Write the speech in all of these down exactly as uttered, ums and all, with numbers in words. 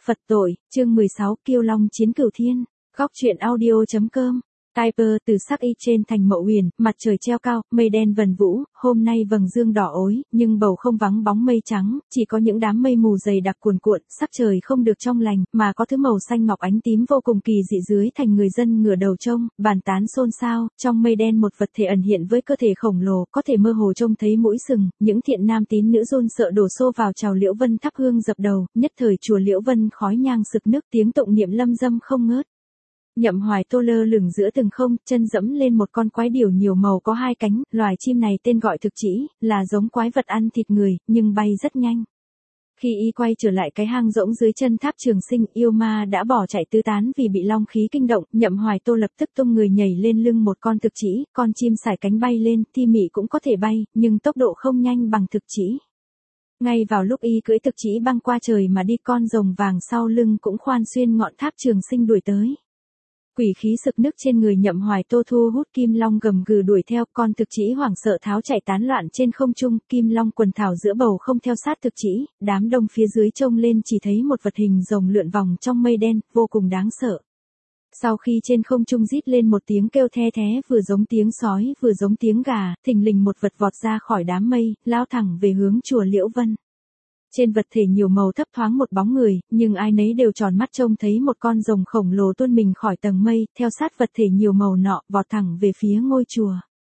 Phật tội, chương mười sáu, Kiêu Long chiến Cửu Thiên. Góc truyện audio chấm com. Typer từ sắc y trên thành Mậu Huyền, mặt trời treo cao, mây đen vần vũ, hôm nay vầng dương đỏ ối, nhưng bầu không vắng bóng mây trắng, chỉ có những đám mây mù dày đặc cuồn cuộn, sắc trời không được trong lành, mà có thứ màu xanh ngọc ánh tím vô cùng kỳ dị dưới thành người dân ngửa đầu trông, bàn tán xôn xao, trong mây đen một vật thể ẩn hiện với cơ thể khổng lồ, có thể mơ hồ trông thấy mũi sừng, những thiện nam tín nữ run sợ đổ xô vào chào Liễu Vân thắp hương dập đầu, nhất thời chùa Liễu Vân khói nhang sực nức, tiếng tụng niệm lâm dâm không ngớt. Nhậm Hoài Tô lơ lửng giữa từng không, chân dẫm lên một con quái điểu nhiều màu có hai cánh, loài chim này tên gọi thực chỉ, là giống quái vật ăn thịt người, nhưng bay rất nhanh. Khi y quay trở lại cái hang rỗng dưới chân tháp Trường Sinh, yêu ma đã bỏ chạy tứ tán vì bị long khí kinh động, Nhậm Hoài Tô lập tức tung người nhảy lên lưng một con thực chỉ, con chim sải cánh bay lên, Thi Mị cũng có thể bay, nhưng tốc độ không nhanh bằng thực chỉ. Ngay vào lúc y cưỡi thực chỉ băng qua trời mà đi, con rồng vàng sau lưng cũng khoan xuyên ngọn tháp Trường Sinh đuổi tới. Quỷ khí sực nức trên người Nhậm Hoài Tô thu hút kim long gầm gừ đuổi theo, con thực chỉ hoảng sợ tháo chạy tán loạn trên không trung, kim long quần thảo giữa bầu không theo sát thực chỉ, đám đông phía dưới trông lên chỉ thấy một vật hình rồng lượn vòng trong mây đen, vô cùng đáng sợ. Sau khi trên không trung rít lên một tiếng kêu the thé vừa giống tiếng sói vừa giống tiếng gà, thình lình một vật vọt ra khỏi đám mây, lao thẳng về hướng chùa Liễu Vân. Trên vật thể nhiều màu thấp thoáng một bóng người, nhưng ai nấy đều tròn mắt trông thấy một con rồng khổng lồ tuôn mình khỏi tầng mây, theo sát vật thể nhiều màu nọ, vọt thẳng về phía ngôi chùa.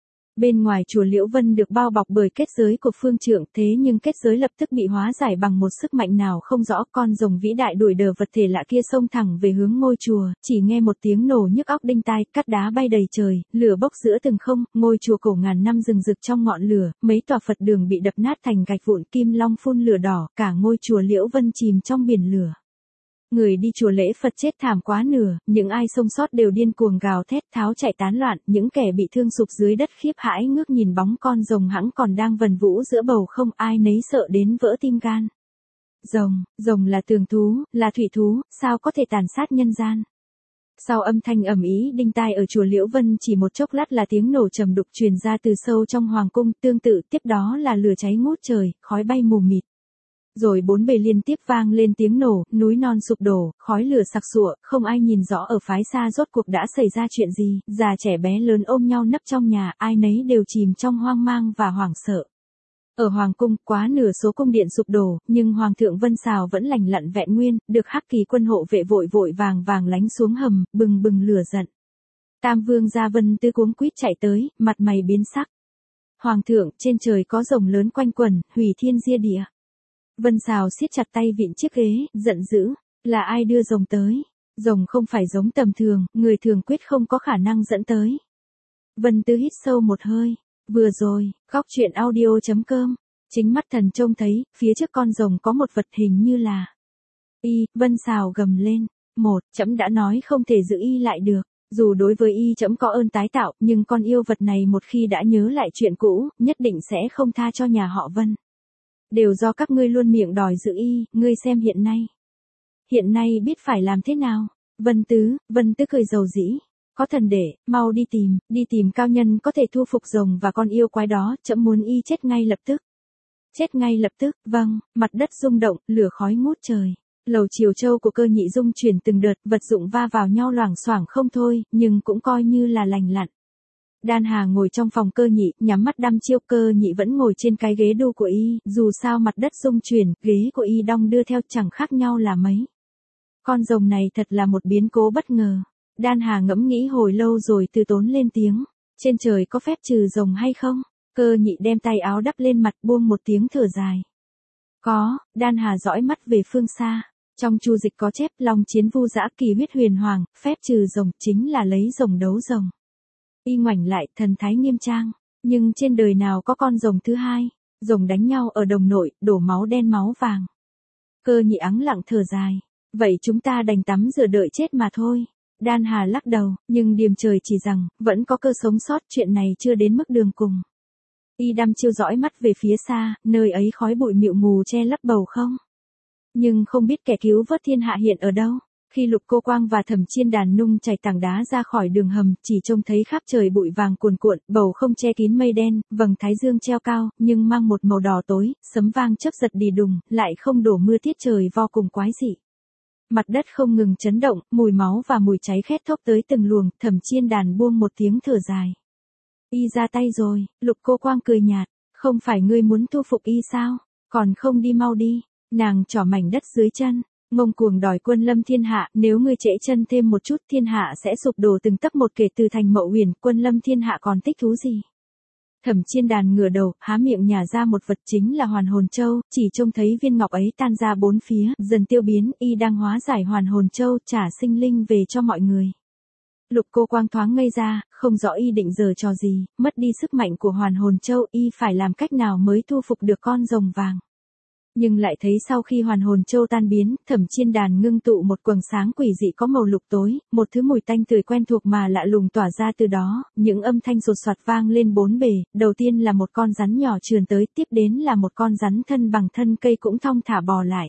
Bên ngoài chùa Liễu Vân được bao bọc bởi kết giới của phương trượng, thế nhưng kết giới lập tức bị hóa giải bằng một sức mạnh nào không rõ, con rồng vĩ đại đuổi đờ vật thể lạ kia xông thẳng về hướng ngôi chùa, chỉ nghe một tiếng nổ nhức óc đinh tai, cát đá bay đầy trời, lửa bốc giữa từng không, ngôi chùa cổ ngàn năm rừng rực trong ngọn lửa, mấy tòa Phật đường bị đập nát thành gạch vụn, kim long phun lửa đỏ, cả ngôi chùa Liễu Vân chìm trong biển lửa. Người đi chùa lễ Phật chết thảm quá nửa, những ai sống sót đều điên cuồng gào thét tháo chạy tán loạn, những kẻ bị thương sụp dưới đất khiếp hãi ngước nhìn bóng con rồng hãng còn đang vần vũ giữa bầu không, ai nấy sợ đến vỡ tim gan. Rồng, rồng là tường thú, là thủy thú, sao có thể tàn sát nhân gian? Sau âm thanh ầm ĩ đinh tai ở chùa Liễu Vân chỉ một chốc lát là tiếng nổ trầm đục truyền ra từ sâu trong hoàng cung, tương tự tiếp đó là lửa cháy ngút trời, khói bay mù mịt. Rồi bốn bề liên tiếp vang lên tiếng nổ, núi non sụp đổ, khói lửa sặc sụa, không ai nhìn rõ ở phái xa rốt cuộc đã xảy ra chuyện gì, già trẻ bé lớn ôm nhau nấp trong nhà, ai nấy đều chìm trong hoang mang và hoảng sợ. Ở hoàng cung, quá nửa số cung điện sụp đổ, nhưng hoàng thượng Vân Sào vẫn lành lặn vẹn nguyên, được Hắc Kỳ quân hộ vệ vội vội vàng vàng lánh xuống hầm, bừng bừng lửa giận. Tam vương gia Vân Tư cuống quýt chạy tới, mặt mày biến sắc. Hoàng thượng, trên trời có rồng lớn quanh quẩn, hủy thiên diệt địa. Vân Sào siết chặt tay vịn chiếc ghế, giận dữ, là ai đưa rồng tới? Rồng không phải giống tầm thường, người thường quyết không có khả năng dẫn tới. Vân Tư hít sâu một hơi, vừa rồi, góc truyện audio chấm com, chính mắt thần trông thấy, phía trước con rồng có một vật hình như là y, Vân Sào gầm lên, một, trẫm đã nói không thể giữ y lại được, dù đối với y trẫm có ơn tái tạo, nhưng con yêu vật này một khi đã nhớ lại chuyện cũ, nhất định sẽ không tha cho nhà họ Vân. Đều do các ngươi luôn miệng đòi giữ y, ngươi xem hiện nay. Hiện nay biết phải làm thế nào? Vân Tứ, Vân Tứ cười dầu dĩ. Có thần để, mau đi tìm, đi tìm cao nhân có thể thu phục rồng và con yêu quái đó, trẫm muốn y chết ngay lập tức. Chết ngay lập tức, vâng, mặt đất rung động, lửa khói ngút trời. Lầu Triều Châu của Cơ Nhị rung chuyển từng đợt, vật dụng va vào nhau loảng xoảng không thôi, nhưng cũng coi như là lành lặn. Đan Hà ngồi trong phòng Cơ Nhị, nhắm mắt đăm chiêu, Cơ Nhị vẫn ngồi trên cái ghế đu của y, dù sao mặt đất rung chuyển, ghế của y đong đưa theo chẳng khác nhau là mấy. Con rồng này thật là một biến cố bất ngờ. Đan Hà ngẫm nghĩ hồi lâu rồi từ tốn lên tiếng, trên trời có phép trừ rồng hay không? Cơ Nhị đem tay áo đắp lên mặt buông một tiếng thở dài. Có, Đan Hà dõi mắt về phương xa. Trong chu dịch có chép long chiến vu dã kỳ huyết huyền hoàng, phép trừ rồng chính là lấy rồng đấu rồng. Y ngoảnh lại, thần thái nghiêm trang, nhưng trên đời nào có con rồng thứ hai, rồng đánh nhau ở đồng nội, đổ máu đen máu vàng. Cơ Nhị ắng lặng thở dài, vậy chúng ta đành tắm rửa đợi chết mà thôi. Đan Hà lắc đầu, nhưng điềm trời chỉ rằng, vẫn có cơ sống sót, chuyện này chưa đến mức đường cùng. Y đăm chiêu dõi mắt về phía xa, nơi ấy khói bụi mịu mù che lấp bầu không. Nhưng không biết kẻ cứu vớt thiên hạ hiện ở đâu. Khi Lục Cô Quang và Thẩm Chiên Đàn nung chảy tảng đá ra khỏi đường hầm, chỉ trông thấy khắp trời bụi vàng cuồn cuộn, bầu không che kín mây đen, vầng thái dương treo cao, nhưng mang một màu đỏ tối, sấm vang chớp giật đì đùng, lại không đổ mưa tiết trời vô cùng quái dị. Mặt đất không ngừng chấn động, mùi máu và mùi cháy khét thốc tới từng luồng, Thẩm Chiên Đàn buông một tiếng thở dài. Y ra tay rồi, Lục Cô Quang cười nhạt, không phải ngươi muốn thu phục y sao, còn không đi mau đi, nàng trỏ mảnh đất dưới chân, ngông cuồng đòi quân lâm thiên hạ, nếu ngươi trễ chân thêm một chút thiên hạ sẽ sụp đổ từng tấc một kể từ thành Mậu Huyền, quân lâm thiên hạ còn thích thú gì. Thẩm Chiên Đàn ngửa đầu, há miệng nhả ra một vật chính là Hoàn Hồn Châu, chỉ trông thấy viên ngọc ấy tan ra bốn phía, dần tiêu biến, y đang hóa giải Hoàn Hồn Châu, trả sinh linh về cho mọi người. Lục Cô Quang thoáng ngây ra, không rõ y định giở trò gì, mất đi sức mạnh của Hoàn Hồn Châu, y phải làm cách nào mới thu phục được con rồng vàng. Nhưng lại thấy sau khi Hoàn Hồn Châu tan biến, Thẩm Chiên Đàn ngưng tụ một quầng sáng quỷ dị có màu lục tối, một thứ mùi tanh tươi quen thuộc mà lạ lùng tỏa ra từ đó, những âm thanh sột soạt vang lên bốn bề, đầu tiên là một con rắn nhỏ trườn tới, tiếp đến là một con rắn thân bằng thân cây cũng thong thả bò lại.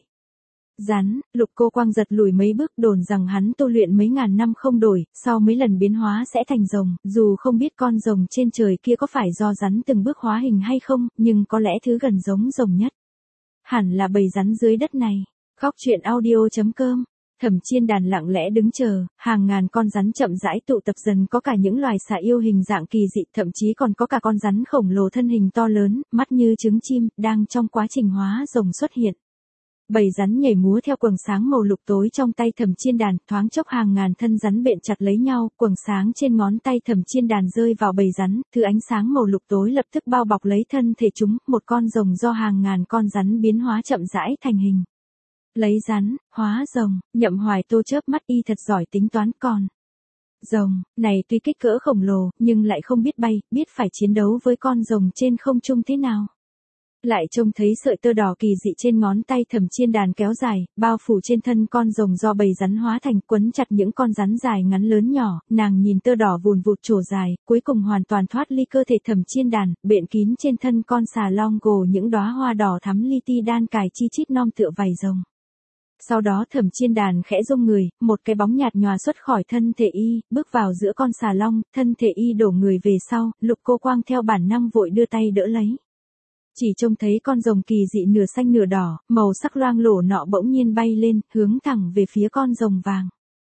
Rắn, Lục Cô Quang giật lùi mấy bước, đồn rằng hắn tu luyện mấy ngàn năm không đổi, sau mấy lần biến hóa sẽ thành rồng, dù không biết con rồng trên trời kia có phải do rắn từng bước hóa hình hay không, nhưng có lẽ thứ gần giống rồng nhất hẳn là bầy rắn dưới đất này. Góc truyện audio chấm com. Thẩm Chiên Đàn lặng lẽ đứng chờ, hàng ngàn con rắn chậm rãi tụ tập, dần có cả những loài xà yêu hình dạng kỳ dị, thậm chí còn có cả con rắn khổng lồ thân hình to lớn, mắt như trứng chim, đang trong quá trình hóa rồng xuất hiện. Bầy rắn nhảy múa theo quầng sáng màu lục tối trong tay Thẩm Chiên Đàn, thoáng chốc hàng ngàn thân rắn bện chặt lấy nhau, quầng sáng trên ngón tay Thẩm Chiên Đàn rơi vào bầy rắn, thứ ánh sáng màu lục tối lập tức bao bọc lấy thân thể chúng, một con rồng do hàng ngàn con rắn biến hóa chậm rãi thành hình. Lấy rắn, hóa rồng, Nhậm Hoài Tô chớp mắt, y thật giỏi tính toán. Còn rồng này tuy kích cỡ khổng lồ, nhưng lại không biết bay, biết phải chiến đấu với con rồng trên không trung thế nào. Lại trông thấy sợi tơ đỏ kỳ dị trên ngón tay Thẩm Chiên Đàn kéo dài, bao phủ trên thân con rồng do bầy rắn hóa thành, quấn chặt những con rắn dài ngắn lớn nhỏ, nàng nhìn tơ đỏ vùn vụt trổ dài, cuối cùng hoàn toàn thoát ly cơ thể Thẩm Chiên Đàn, bện kín trên thân con xà long gồ những đóa hoa đỏ thắm li ti đan cài chi chít non tựa vảy rồng. Sau đó Thẩm Chiên Đàn khẽ rung người, một cái bóng nhạt nhòa xuất khỏi thân thể y, bước vào giữa con xà long, thân thể y đổ người về sau, Lục Cô Quang theo bản năng vội đưa tay đỡ lấy. Chỉ trông thấy con rồng kỳ dị nửa xanh nửa đỏ, màu sắc loang lổ nọ bỗng nhiên bay lên, hướng thẳng về phía con rồng vàng.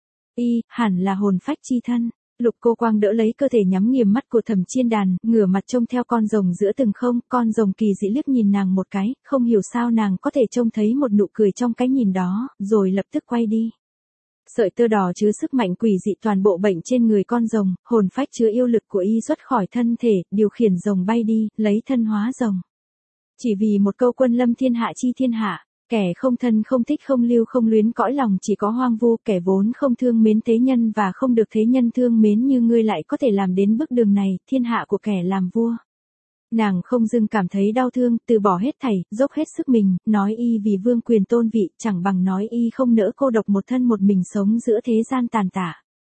Y, hẳn là hồn phách chi thân. Lục Cô Quang đỡ lấy cơ thể nhắm nghiền mắt của Thẩm Chiên Đàn, ngửa mặt trông theo con rồng giữa từng không, con rồng kỳ dị liếc nhìn nàng một cái, không hiểu sao nàng có thể trông thấy một nụ cười trong cái nhìn đó, rồi lập tức quay đi. Sợi tơ đỏ chứa sức mạnh quỷ dị toàn bộ bệnh trên người con rồng, hồn phách chứa yêu lực của y xuất khỏi thân thể, điều khiển rồng bay đi, lấy thân hóa rồng. Chỉ vì một câu quân lâm thiên hạ chi thiên hạ, kẻ không thân không thích không lưu không luyến cõi lòng chỉ có hoang vu, kẻ vốn không thương mến thế nhân và không được thế nhân thương mến như ngươi lại có thể làm đến bước đường này, thiên hạ của kẻ làm vua. Nàng không dưng cảm thấy đau thương, từ bỏ hết thảy, dốc hết sức mình, nói y vì vương quyền tôn vị, chẳng bằng nói y không nỡ cô độc một thân một mình sống giữa thế gian tàn tạ.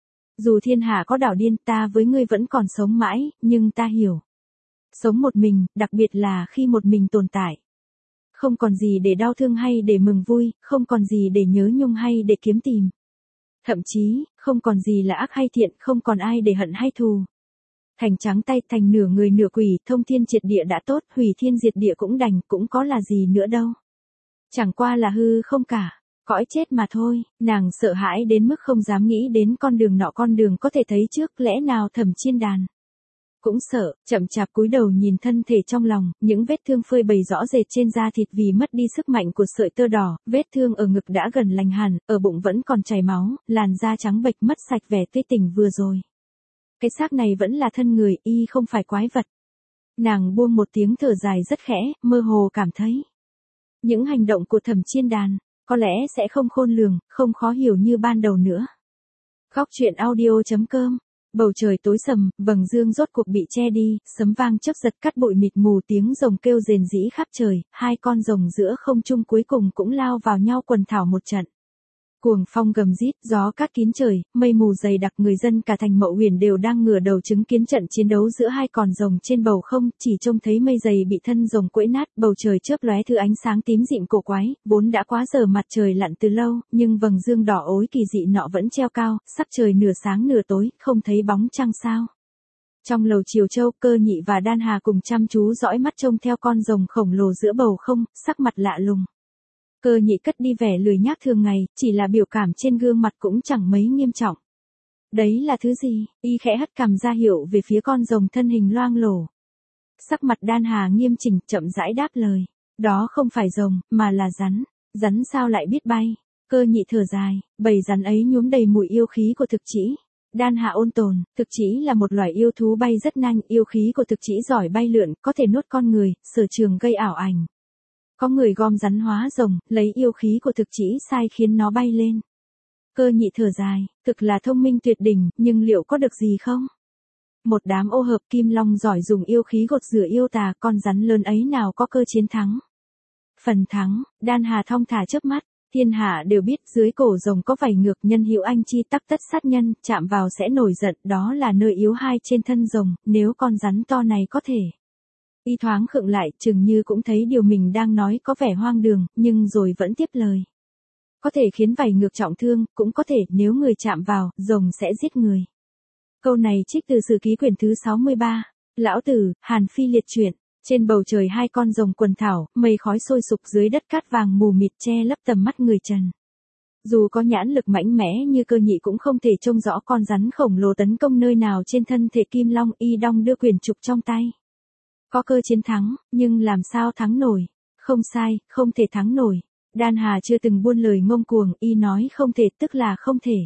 Dù thiên hạ có đảo điên, ta với ngươi vẫn còn sống mãi, nhưng ta hiểu. Sống một mình, đặc biệt là khi một mình tồn tại. Không còn gì để đau thương hay để mừng vui, không còn gì để nhớ nhung hay để kiếm tìm. Thậm chí, không còn gì là ác hay thiện, không còn ai để hận hay thù. Thành trắng tay, thành nửa người nửa quỷ, thông thiên triệt địa đã tốt, hủy thiên diệt địa cũng đành, cũng có là gì nữa đâu. Chẳng qua là hư không cả, cõi chết mà thôi. Nàng sợ hãi đến mức không dám nghĩ đến con đường nọ con đường có thể thấy trước, lẽ nào Thẩm Chiên Đàn cũng sợ, chậm chạp cúi đầu nhìn thân thể trong lòng, những vết thương phơi bày rõ rệt trên da thịt vì mất đi sức mạnh của sợi tơ đỏ, vết thương ở ngực đã gần lành hẳn, ở bụng vẫn còn chảy máu, làn da trắng bệch mất sạch vẻ tươi tỉnh vừa rồi. Cái xác này vẫn là thân người, y không phải quái vật. Nàng buông một tiếng thở dài rất khẽ, mơ hồ cảm thấy những hành động của Thẩm Chiên Đàn có lẽ sẽ không khôn lường, không khó hiểu như ban đầu nữa. Góc truyện audio chấm com. Bầu trời tối sầm, vầng dương rốt cuộc bị che đi, sấm vang chớp giật cắt bụi mịt mù, tiếng rồng kêu rền rĩ khắp trời, hai con rồng giữa không trung cuối cùng cũng lao vào nhau quần thảo một trận. Cuồng phong gầm rít, gió cát kín trời, mây mù dày đặc, người dân cả thành Mậu Huyền đều đang ngửa đầu chứng kiến trận chiến đấu giữa hai con rồng trên bầu không, chỉ trông thấy mây dày bị thân rồng quẫy nát, bầu trời chớp lóe thứ ánh sáng tím dịm cổ quái, vốn đã quá giờ mặt trời lặn từ lâu, nhưng vầng dương đỏ ối kỳ dị nọ vẫn treo cao, sắc trời nửa sáng nửa tối, không thấy bóng trăng sao. Trong lầu Triều Châu, Cơ Nhị và Đan Hà cùng chăm chú dõi mắt trông theo con rồng khổng lồ giữa bầu không, sắc mặt lạ lùng. Cơ nhị cất đi vẻ lười nhác thường ngày, chỉ là biểu cảm trên gương mặt cũng chẳng mấy nghiêm trọng. Đấy là thứ gì? Y khẽ hất cằm ra hiệu về phía con rồng thân hình loang lổ. Sắc mặt Đan Hà nghiêm chỉnh, chậm rãi đáp lời. Đó không phải rồng, mà là rắn. Rắn sao lại biết bay? Cơ nhị thở dài, bầy rắn ấy nhuốm đầy mùi yêu khí của thực chỉ. Đan Hà ôn tồn, thực chỉ là một loài yêu thú bay rất nhanh, yêu khí của thực chỉ giỏi bay lượn, có thể nuốt con người, sở trường gây ảo ảnh. Có người gom rắn hóa rồng, lấy yêu khí của thực chỉ sai khiến nó bay lên. Cơ nhị thở dài, thực là thông minh tuyệt đỉnh, nhưng liệu có được gì không? Một đám ô hợp kim long giỏi dùng yêu khí gột rửa yêu tà, con rắn lớn ấy nào có cơ chiến thắng. Phần thắng, Đan Hà thong thả chớp mắt, thiên hạ đều biết dưới cổ rồng có vảy ngược, nhân hữu anh chi tắc tất sát nhân, chạm vào sẽ nổi giận, đó là nơi yếu hai trên thân rồng, nếu con rắn to này có thể. Y thoáng khựng lại, chừng như cũng thấy điều mình đang nói có vẻ hoang đường, nhưng rồi vẫn tiếp lời. Có thể khiến vảy ngược trọng thương, cũng có thể nếu người chạm vào, rồng sẽ giết người. Câu này trích từ Sử Ký quyển thứ sáu mươi ba. Lão Tử, Hàn Phi liệt truyện. Trên bầu trời hai con rồng quần thảo, mây khói sôi sục dưới đất cát vàng mù mịt che lấp tầm mắt người trần. Dù có nhãn lực mạnh mẽ như Cơ nhị cũng không thể trông rõ con rắn khổng lồ tấn công nơi nào trên thân thể kim long. Y đong đưa quyền trục trong tay. Có cơ chiến thắng, nhưng làm sao thắng nổi? Không sai, không thể thắng nổi. Đan Hà chưa từng buôn lời ngông cuồng, y nói không thể tức là không thể.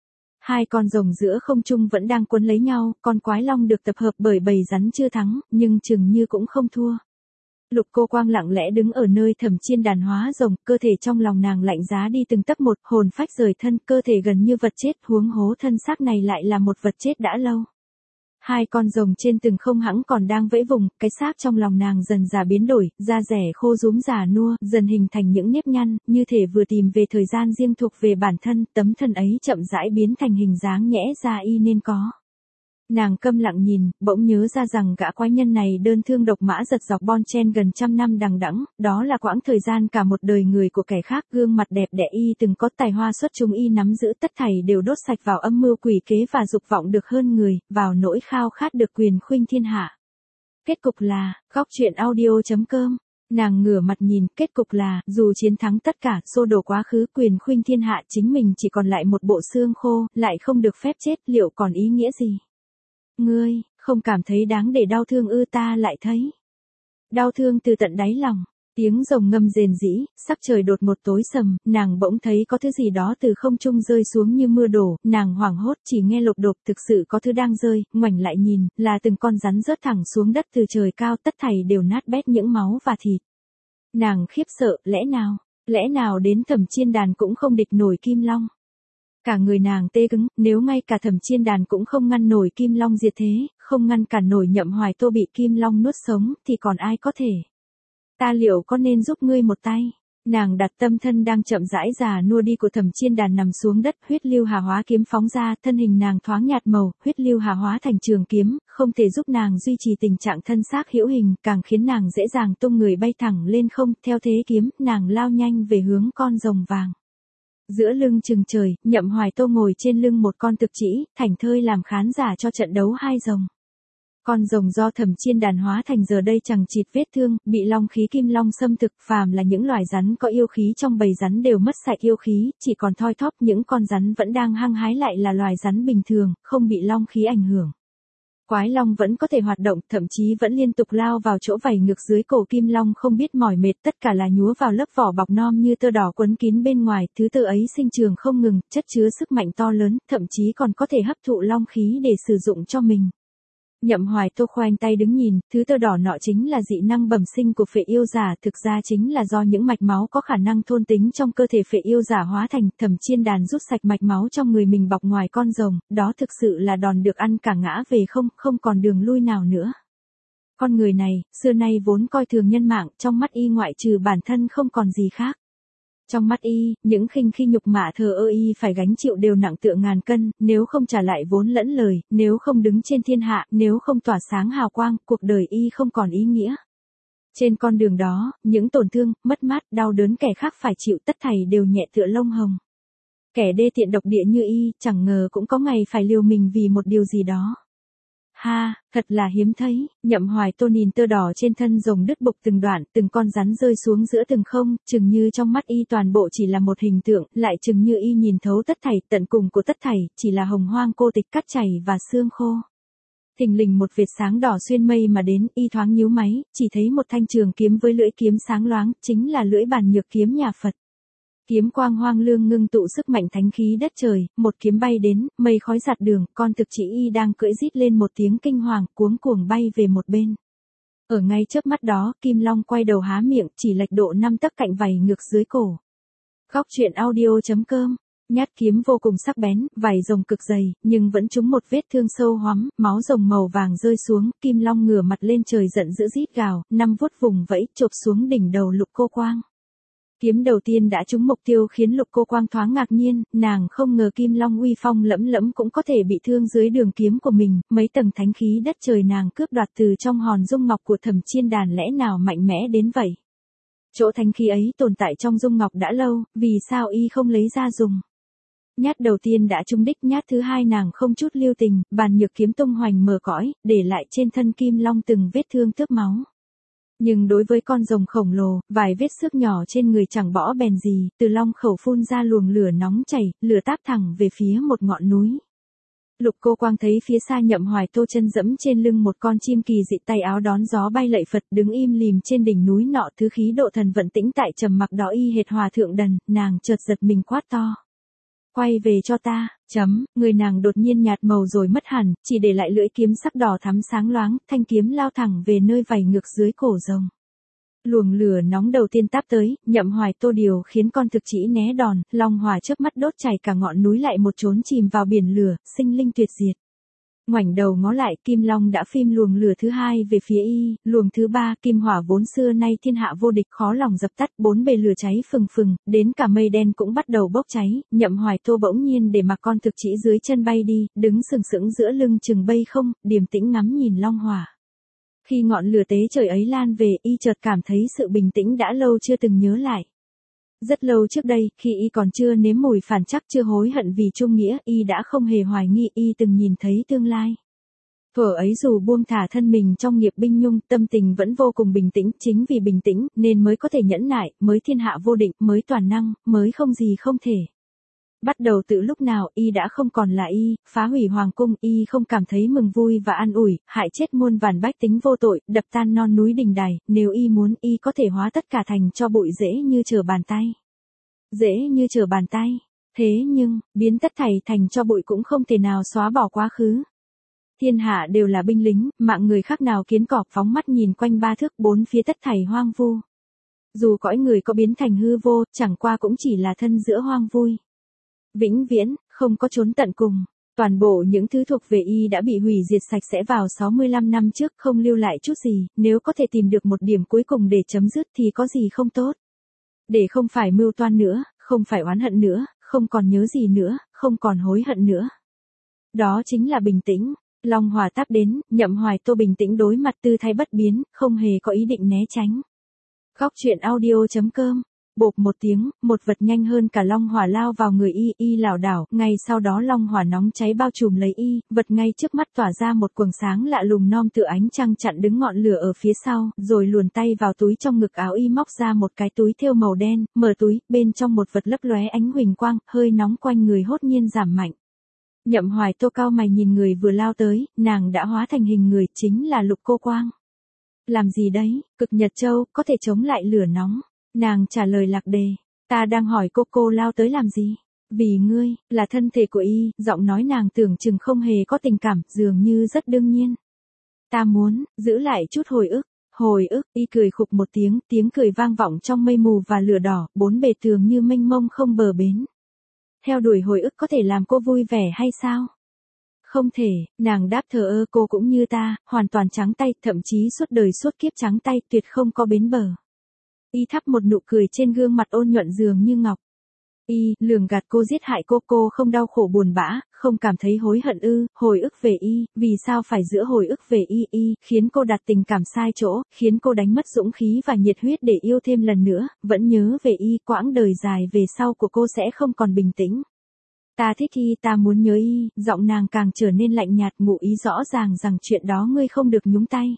Hai con rồng giữa không trung vẫn đang quấn lấy nhau, con quái long được tập hợp bởi bầy rắn chưa thắng, nhưng chừng như cũng không thua. Lục Cô Quang lặng lẽ đứng ở nơi Thẩm Chiên Đàn hóa rồng, cơ thể trong lòng nàng lạnh giá đi từng tấc một, hồn phách rời thân, cơ thể gần như vật chết, huống hố thân xác này lại là một vật chết đã lâu. Hai con rồng trên từng không hãng còn đang vẫy vùng, cái xác trong lòng nàng dần già biến đổi, da rẻ khô rúm già nua, dần hình thành những nếp nhăn, như thể vừa tìm về thời gian riêng thuộc về bản thân, tấm thân ấy chậm rãi biến thành hình dáng nhẽ ra y nên có. Nàng câm lặng nhìn, bỗng nhớ ra rằng gã quái nhân này đơn thương độc mã giật dọc Bon Chen gần trăm năm đằng đẵng, đó là quãng thời gian cả một đời người của kẻ khác, gương mặt đẹp đẽ y từng có tài hoa xuất chúng y nắm giữ tất thảy đều đốt sạch vào âm mưu quỷ kế và dục vọng được hơn người, vào nỗi khao khát được quyền khuynh thiên hạ. Kết cục là, góc truyện audio chấm com. Nàng ngửa mặt nhìn, kết cục là, dù chiến thắng tất cả, xô đổ quá khứ, quyền khuynh thiên hạ, chính mình chỉ còn lại một bộ xương khô, lại không được phép chết, liệu còn ý nghĩa gì? Ngươi, không cảm thấy đáng để đau thương ư? Ta lại thấy đau thương từ tận đáy lòng. Tiếng rồng ngâm rền rĩ, sắc trời đột một tối sầm, nàng bỗng thấy có thứ gì đó từ không trung rơi xuống như mưa đổ, nàng hoảng hốt chỉ nghe lộp đột, thực sự có thứ đang rơi, ngoảnh lại nhìn, là từng con rắn rớt thẳng xuống đất từ trời cao, tất thảy đều nát bét những máu và thịt. Nàng khiếp sợ, lẽ nào, lẽ nào đến Thẩm Chiên Đàn cũng không địch nổi Kim Long? Cả người nàng tê cứng, nếu ngay cả Thẩm Chiên Đàn cũng không ngăn nổi Kim Long diệt thế, không ngăn cản nổi Nhậm Hoài Tô bị Kim Long nuốt sống, thì còn ai có thể? Ta liệu có nên giúp ngươi một tay? Nàng đặt tâm thân đang chậm rãi già nua đi của Thẩm Chiên Đàn nằm xuống đất, huyết lưu hà hóa kiếm phóng ra, thân hình nàng thoáng nhạt màu, huyết lưu hà hóa thành trường kiếm, không thể giúp nàng duy trì tình trạng thân xác hữu hình, càng khiến nàng dễ dàng tung người bay thẳng lên không, theo thế kiếm, nàng lao nhanh về hướng con rồng vàng. Giữa lưng chừng trời, Nhậm Hoài Tô ngồi trên lưng một con thực chỉ, thảnh thơi làm khán giả cho trận đấu hai rồng. Con rồng do Thẩm Chiên Đàn hóa thành giờ đây chẳng chịt vết thương, bị long khí kim long xâm thực, phàm là những loài rắn có yêu khí trong bầy rắn đều mất sạch yêu khí, chỉ còn thoi thóp những con rắn vẫn đang hăng hái lại là loài rắn bình thường, không bị long khí ảnh hưởng. Quái long vẫn có thể hoạt động, thậm chí vẫn liên tục lao vào chỗ vảy ngược dưới cổ kim long không biết mỏi mệt, tất cả là nhúa vào lớp vỏ bọc non như tơ đỏ quấn kín bên ngoài, thứ tơ ấy sinh trường không ngừng, chất chứa sức mạnh to lớn, thậm chí còn có thể hấp thụ long khí để sử dụng cho mình. Nhậm Hoài Tô khoanh tay đứng nhìn, thứ tơ đỏ nọ chính là dị năng bẩm sinh của phệ yêu giả, thực ra chính là do những mạch máu có khả năng thôn tính trong cơ thể phệ yêu giả hóa thành. Thẩm Chiên Đàn rút sạch mạch máu trong người mình bọc ngoài con rồng, đó thực sự là đòn được ăn cả ngã về không, không còn đường lui nào nữa. Con người này, xưa nay vốn coi thường nhân mạng, trong mắt y ngoại trừ bản thân không còn gì khác. Trong mắt y, những khinh khi nhục mạ thờ ơ y phải gánh chịu đều nặng tựa ngàn cân, nếu không trả lại vốn lẫn lời, nếu không đứng trên thiên hạ, nếu không tỏa sáng hào quang, cuộc đời y không còn ý nghĩa. Trên con đường đó, những tổn thương, mất mát, đau đớn kẻ khác phải chịu tất thảy đều nhẹ tựa lông hồng. Kẻ đê tiện độc địa như y, chẳng ngờ cũng có ngày phải liều mình vì một điều gì đó. Ha, thật là hiếm thấy, Nhậm Hoài Tô nhìn tơ đỏ trên thân rồng đứt bục từng đoạn, từng con rắn rơi xuống giữa từng không, chừng như trong mắt y toàn bộ chỉ là một hình tượng, lại chừng như y nhìn thấu tất thảy, tận cùng của tất thảy, chỉ là hồng hoang cô tịch cắt chảy và xương khô. Thình lình một vệt sáng đỏ xuyên mây mà đến, y thoáng nhíu máy, chỉ thấy một thanh trường kiếm với lưỡi kiếm sáng loáng, chính là lưỡi bàn nhược kiếm nhà Phật. Kiếm quang hoang lương ngưng tụ sức mạnh thánh khí đất trời, một kiếm bay đến, mây khói giạt đường, con thực chỉ y đang cưỡi rít lên một tiếng kinh hoàng, cuống cuồng bay về một bên. Ở ngay chớp mắt đó, Kim Long quay đầu há miệng, chỉ lệch độ năm tấc cạnh vảy ngược dưới cổ. Góc truyện audio.com. Nhát kiếm vô cùng sắc bén, vảy rồng cực dày, nhưng vẫn trúng một vết thương sâu hoắm, máu rồng màu vàng rơi xuống, Kim Long ngửa mặt lên trời giận dữ rít gào, năm vuốt vùng vẫy, chộp xuống đỉnh đầu Lục Cô Quang. Kiếm đầu tiên đã trúng mục tiêu khiến Lục Cô Quang thoáng ngạc nhiên, nàng không ngờ Kim Long uy phong lẫm lẫm cũng có thể bị thương dưới đường kiếm của mình, mấy tầng thánh khí đất trời nàng cướp đoạt từ trong hòn dung ngọc của Thẩm Chiên Đàn lẽ nào mạnh mẽ đến vậy. Chỗ thánh khí ấy tồn tại trong dung ngọc đã lâu, vì sao y không lấy ra dùng. Nhát đầu tiên đã trúng đích, nhát thứ hai nàng không chút lưu tình, bàn nhược kiếm tung hoành mở cõi, để lại trên thân Kim Long từng vết thương tước máu. Nhưng đối với con rồng khổng lồ, vài vết xước nhỏ trên người chẳng bỏ bèn gì, từ long khẩu phun ra luồng lửa nóng chảy, lửa táp thẳng về phía một ngọn núi. Lục Cô Quang thấy phía xa Nhậm Hoài Tô chân dẫm trên lưng một con chim kỳ dị, tay áo đón gió bay lạy Phật, đứng im lìm trên đỉnh núi nọ, thứ khí độ thần vận tĩnh tại trầm mặc đó y hệt hòa thượng đần, nàng chợt giật mình quát to. Quay về cho ta, chấm, người nàng đột nhiên nhạt màu rồi mất hẳn, chỉ để lại lưỡi kiếm sắc đỏ thắm sáng loáng, thanh kiếm lao thẳng về nơi vảy ngược dưới cổ rồng. Luồng lửa nóng đầu tiên táp tới, Nhậm Hoài Tô điều khiến con thực chỉ né đòn, long hỏa chớp mắt đốt chảy cả ngọn núi lại một chốn chìm vào biển lửa, sinh linh tuyệt diệt. Ngoảnh đầu ngó lại, Kim Long đã phim luồng lửa thứ hai về phía y, luồng thứ ba, kim hỏa vốn xưa nay thiên hạ vô địch khó lòng dập tắt, bốn bề lửa cháy phừng phừng, đến cả mây đen cũng bắt đầu bốc cháy, Nhậm Hoài Tô bỗng nhiên để mặc con thực chỉ dưới chân bay đi, đứng sừng sững giữa lưng chừng bay không, điềm tĩnh ngắm nhìn long hỏa. Khi ngọn lửa tế trời ấy lan về, y chợt cảm thấy sự bình tĩnh đã lâu chưa từng nhớ lại. Rất lâu trước đây, khi y còn chưa nếm mùi phản trắc, chưa hối hận vì trung nghĩa, y đã không hề hoài nghi, y từng nhìn thấy tương lai. Thuở ấy dù buông thả thân mình trong nghiệp binh nhung, tâm tình vẫn vô cùng bình tĩnh, chính vì bình tĩnh, nên mới có thể nhẫn nại, mới thiên hạ vô định, mới toàn năng, mới không gì không thể. Bắt đầu từ lúc nào y đã không còn là y, phá hủy hoàng cung, y không cảm thấy mừng vui và an ủi, hại chết muôn vàn bách tính vô tội, đập tan non núi đình đài, nếu y muốn y có thể hóa tất cả thành cho bụi dễ như trở bàn tay. Dễ như trở bàn tay, thế nhưng, biến tất thảy thành cho bụi cũng không thể nào xóa bỏ quá khứ. Thiên hạ đều là binh lính, mạng người khác nào kiến cọp, phóng mắt nhìn quanh ba thước bốn phía tất thảy hoang vu. Dù cõi người có biến thành hư vô, chẳng qua cũng chỉ là thân giữa hoang vui. Vĩnh viễn, không có chốn tận cùng. Toàn bộ những thứ thuộc về y đã bị hủy diệt sạch sẽ vào sáu mươi lăm năm trước, không lưu lại chút gì, nếu có thể tìm được một điểm cuối cùng để chấm dứt thì có gì không tốt. Để không phải mưu toan nữa, không phải oán hận nữa, không còn nhớ gì nữa, không còn hối hận nữa. Đó chính là bình tĩnh. Long hỏa táp đến, Nhậm Hoài Tô bình tĩnh đối mặt, tư thái bất biến, không hề có ý định né tránh. Góc truyện audio.com. Bộp một tiếng, một vật nhanh hơn cả long hỏa lao vào người y, y lảo đảo, ngay sau đó long hỏa nóng cháy bao trùm lấy y, vật ngay trước mắt tỏa ra một quầng sáng lạ lùng non tựa ánh trăng chặn đứng ngọn lửa ở phía sau, rồi luồn tay vào túi trong ngực áo y móc ra một cái túi thêu màu đen, mở túi, bên trong một vật lấp lóe ánh huỳnh quang, hơi nóng quanh người hốt nhiên giảm mạnh. Nhậm Hoài Tô cao mày nhìn người vừa lao tới, nàng đã hóa thành hình người, chính là Lục Cô Quang. Làm gì đấy, Cực Nhật Châu, có thể chống lại lửa nóng. Nàng trả lời lạc đề, ta đang hỏi cô cô lao tới làm gì? Vì ngươi, là thân thể của y, giọng nói nàng tưởng chừng không hề có tình cảm, dường như rất đương nhiên. Ta muốn, giữ lại chút hồi ức, hồi ức, y cười khục một tiếng, tiếng cười vang vọng trong mây mù và lửa đỏ, bốn bề tường như mênh mông không bờ bến. Theo đuổi hồi ức có thể làm cô vui vẻ hay sao? Không thể, nàng đáp thờ ơ, cô cũng như ta, hoàn toàn trắng tay, thậm chí suốt đời suốt kiếp trắng tay, tuyệt không có bến bờ. Y thắp một nụ cười trên gương mặt ôn nhuận dường như ngọc. Y, lường gạt cô, giết hại cô, cô không đau khổ buồn bã, không cảm thấy hối hận ư? Hồi ức về y, vì sao phải giữa hồi ức về y, y, khiến cô đặt tình cảm sai chỗ, khiến cô đánh mất dũng khí và nhiệt huyết để yêu thêm lần nữa, vẫn nhớ về y, quãng đời dài về sau của cô sẽ không còn bình tĩnh. Ta thích y, ta muốn nhớ y, giọng nàng càng trở nên lạnh nhạt, ngụ ý rõ ràng rằng chuyện đó ngươi không được nhúng tay.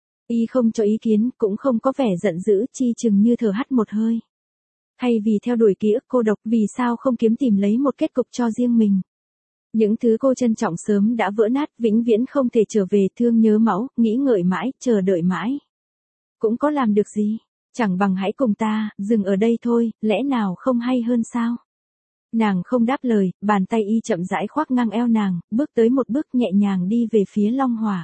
Y không cho ý kiến, cũng không có vẻ giận dữ, chi chừng như thở hắt một hơi. Thay vì theo đuổi ký ức cô độc, vì sao không kiếm tìm lấy một kết cục cho riêng mình? Những thứ cô trân trọng sớm đã vỡ nát, vĩnh viễn không thể trở về, thương nhớ máu, nghĩ ngợi mãi, chờ đợi mãi. Cũng có làm được gì? Chẳng bằng hãy cùng ta, dừng ở đây thôi, lẽ nào không hay hơn sao? Nàng không đáp lời, bàn tay y chậm rãi khoác ngang eo nàng, bước tới một bước nhẹ nhàng đi về phía Long Hỏa.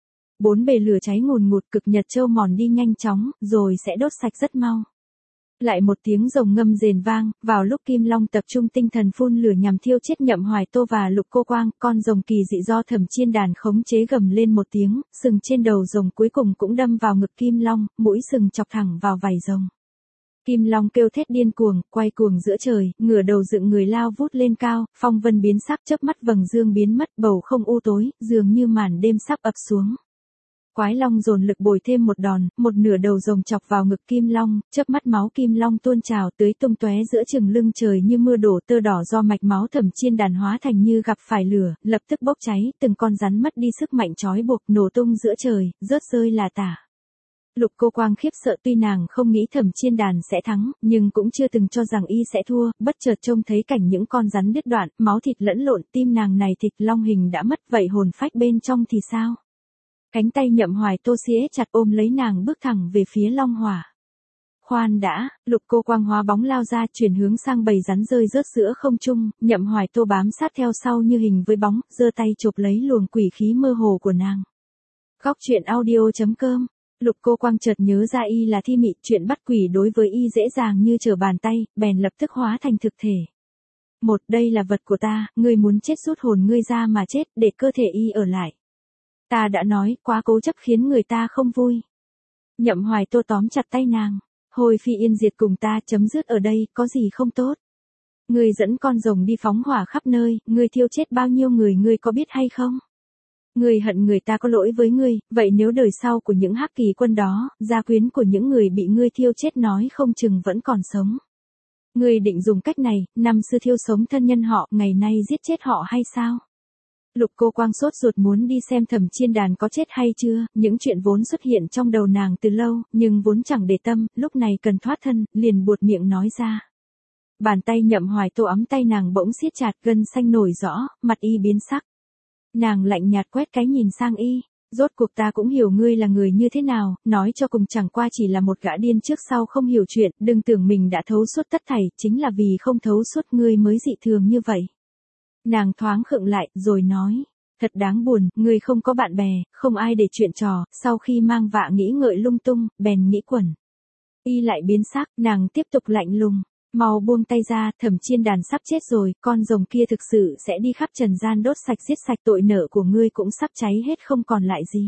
Bốn bề lửa cháy ngùn ngụt, cực nhật châu mòn đi nhanh chóng, rồi sẽ đốt sạch rất mau. Lại một tiếng rồng ngâm rền vang, vào lúc Kim Long tập trung tinh thần phun lửa nhằm thiêu chết Nhậm Hoài Tô và Lục Cô Quang, con rồng kỳ dị do Thẩm Chiên Đàn khống chế gầm lên một tiếng, sừng trên đầu rồng cuối cùng cũng đâm vào ngực Kim Long, mũi sừng chọc thẳng vào vảy rồng. Kim Long kêu thét điên cuồng, quay cuồng giữa trời, ngửa đầu dựng người lao vút lên cao, phong vân biến sắc, chớp mắt vầng dương biến mất, bầu không u tối, dường như màn đêm sắp ập xuống. Quái Long dồn lực bồi thêm một đòn, một nửa đầu rồng chọc vào ngực Kim Long, chớp mắt máu Kim Long tuôn trào tưới tung tóe giữa chừng lưng trời như mưa đổ, tơ đỏ do mạch máu Thẩm Chiên Đàn hóa thành như gặp phải lửa, lập tức bốc cháy, từng con rắn mất đi sức mạnh trói buộc, nổ tung giữa trời, rớt rơi là tả. Lục Cô Quang khiếp sợ, tuy nàng không nghĩ Thẩm Chiên Đàn sẽ thắng, nhưng cũng chưa từng cho rằng y sẽ thua, bất chợt trông thấy cảnh những con rắn đứt đoạn, máu thịt lẫn lộn, tim nàng này thịt long hình đã mất, vậy hồn phách bên trong thì sao? Cánh tay Nhậm Hoài Tô siết chặt ôm lấy nàng, bước thẳng về phía Long Hỏa. Khoan đã, Lục Cô Quang hóa bóng lao ra, chuyển hướng sang bầy rắn rơi rớt giữa không trung, Nhậm Hoài Tô bám sát theo sau như hình với bóng, giơ tay chộp lấy luồng quỷ khí mơ hồ của nàng. Góc truyện audio chấm com. Lục Cô Quang chợt nhớ ra y là thi mị, chuyện bắt quỷ đối với y dễ dàng như trở bàn tay, bèn lập tức hóa thành thực thể. Một, đây là vật của ta, ngươi muốn chết rút hồn ngươi ra mà chết, để cơ thể y ở lại. Ta đã nói, quá cố chấp khiến người ta không vui. Nhậm Hoài Tô tóm chặt tay nàng. Hồi phi yên diệt cùng ta, chấm dứt ở đây, có gì không tốt. Ngươi dẫn con rồng đi phóng hỏa khắp nơi, ngươi thiêu chết bao nhiêu người ngươi có biết hay không? Ngươi hận người ta có lỗi với ngươi, vậy nếu đời sau của những hắc kỳ quân đó, gia quyến của những người bị ngươi thiêu chết nói không chừng vẫn còn sống. Ngươi định dùng cách này, năm xưa thiêu sống thân nhân họ, ngày nay giết chết họ hay sao? Lục Cô Quang sốt ruột muốn đi xem Thẩm Chiên Đàn có chết hay chưa, những chuyện vốn xuất hiện trong đầu nàng từ lâu, nhưng vốn chẳng để tâm, lúc này cần thoát thân, liền buột miệng nói ra. Bàn tay Nhậm Hoài Tô ấm tay nàng bỗng siết chặt, gân xanh nổi rõ, mặt y biến sắc. Nàng lạnh nhạt quét cái nhìn sang y, rốt cuộc ta cũng hiểu ngươi là người như thế nào, nói cho cùng chẳng qua chỉ là một gã điên trước sau không hiểu chuyện, đừng tưởng mình đã thấu suốt tất thảy, chính là vì không thấu suốt ngươi mới dị thường như vậy. Nàng thoáng khựng lại, rồi nói, thật đáng buồn, ngươi không có bạn bè, không ai để chuyện trò, sau khi mang vạ nghĩ ngợi lung tung, bèn nghĩ quẩn. Y lại biến sắc, nàng tiếp tục lạnh lùng, mau buông tay ra, Thẩm Chiên Đàn sắp chết rồi, con rồng kia thực sự sẽ đi khắp trần gian đốt sạch giết sạch, tội nợ của ngươi cũng sắp cháy hết không còn lại gì.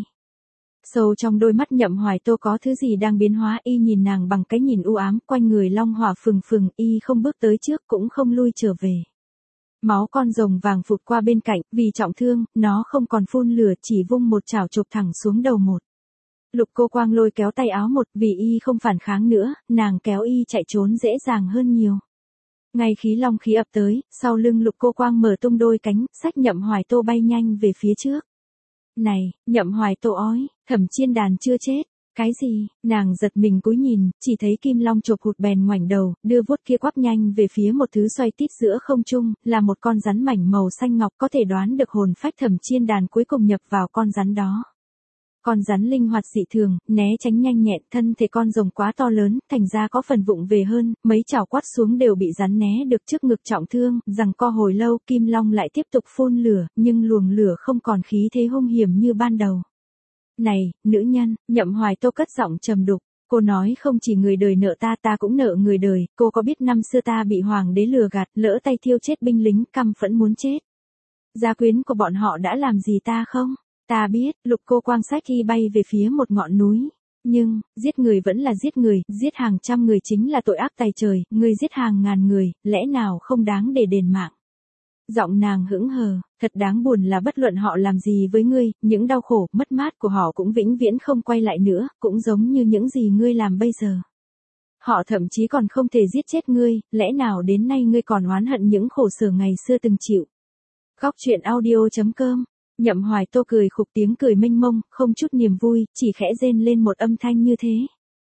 Sâu trong đôi mắt Nhậm Hoài Tô có thứ gì đang biến hóa, y nhìn nàng bằng cái nhìn u ám, quanh người long hỏa phừng phừng, y không bước tới trước cũng không lui trở về. Máu con rồng vàng phụt qua bên cạnh, vì trọng thương, nó không còn phun lửa, chỉ vung một chảo chộp thẳng xuống đầu một. Lục Cô Quang lôi kéo tay áo một, vì y không phản kháng nữa, nàng kéo y chạy trốn dễ dàng hơn nhiều. Ngay khí long khí ập tới, sau lưng Lục Cô Quang mở tung đôi cánh, xách Nhậm Hoài Tô bay nhanh về phía trước. Này, Nhậm Hoài Tô ói, Thẩm Chiên Đàn chưa chết. Cái gì? Nàng giật mình cúi nhìn, chỉ thấy Kim Long chộp hụt bèn ngoảnh đầu, đưa vuốt kia quắp nhanh về phía một thứ xoay tít giữa không trung, là một con rắn mảnh màu xanh ngọc, có thể đoán được hồn phách Thẩm Chiên Đàn cuối cùng nhập vào con rắn đó. Con rắn linh hoạt dị thường, né tránh nhanh nhẹn, thân thể con rồng quá to lớn, thành ra có phần vụng về hơn, mấy chảo quát xuống đều bị rắn né được, trước ngực trọng thương, rằng co hồi lâu, Kim Long lại tiếp tục phun lửa, nhưng luồng lửa không còn khí thế hung hiểm như ban đầu. Này, nữ nhân, Nhậm Hoài Tô cất giọng trầm đục, cô nói không chỉ người đời nợ ta, ta cũng nợ người đời, cô có biết năm xưa ta bị hoàng đế lừa gạt, lỡ tay thiêu chết binh lính, căm phẫn muốn chết. Gia quyến của bọn họ đã làm gì ta không? Ta biết. Lục Cô Quang xách y bay về phía một ngọn núi. Nhưng, giết người vẫn là giết người, giết hàng trăm người chính là tội ác tày trời, người giết hàng ngàn người, lẽ nào không đáng để đền mạng. Giọng nàng hững hờ, thật đáng buồn là bất luận họ làm gì với ngươi, những đau khổ, mất mát của họ cũng vĩnh viễn không quay lại nữa, cũng giống như những gì ngươi làm bây giờ. Họ thậm chí còn không thể giết chết ngươi, lẽ nào đến nay ngươi còn oán hận những khổ sở ngày xưa từng chịu. Góc truyện audio.com. Nhậm Hoài Tô cười khục, tiếng cười mênh mông, không chút niềm vui, chỉ khẽ rên lên một âm thanh như thế.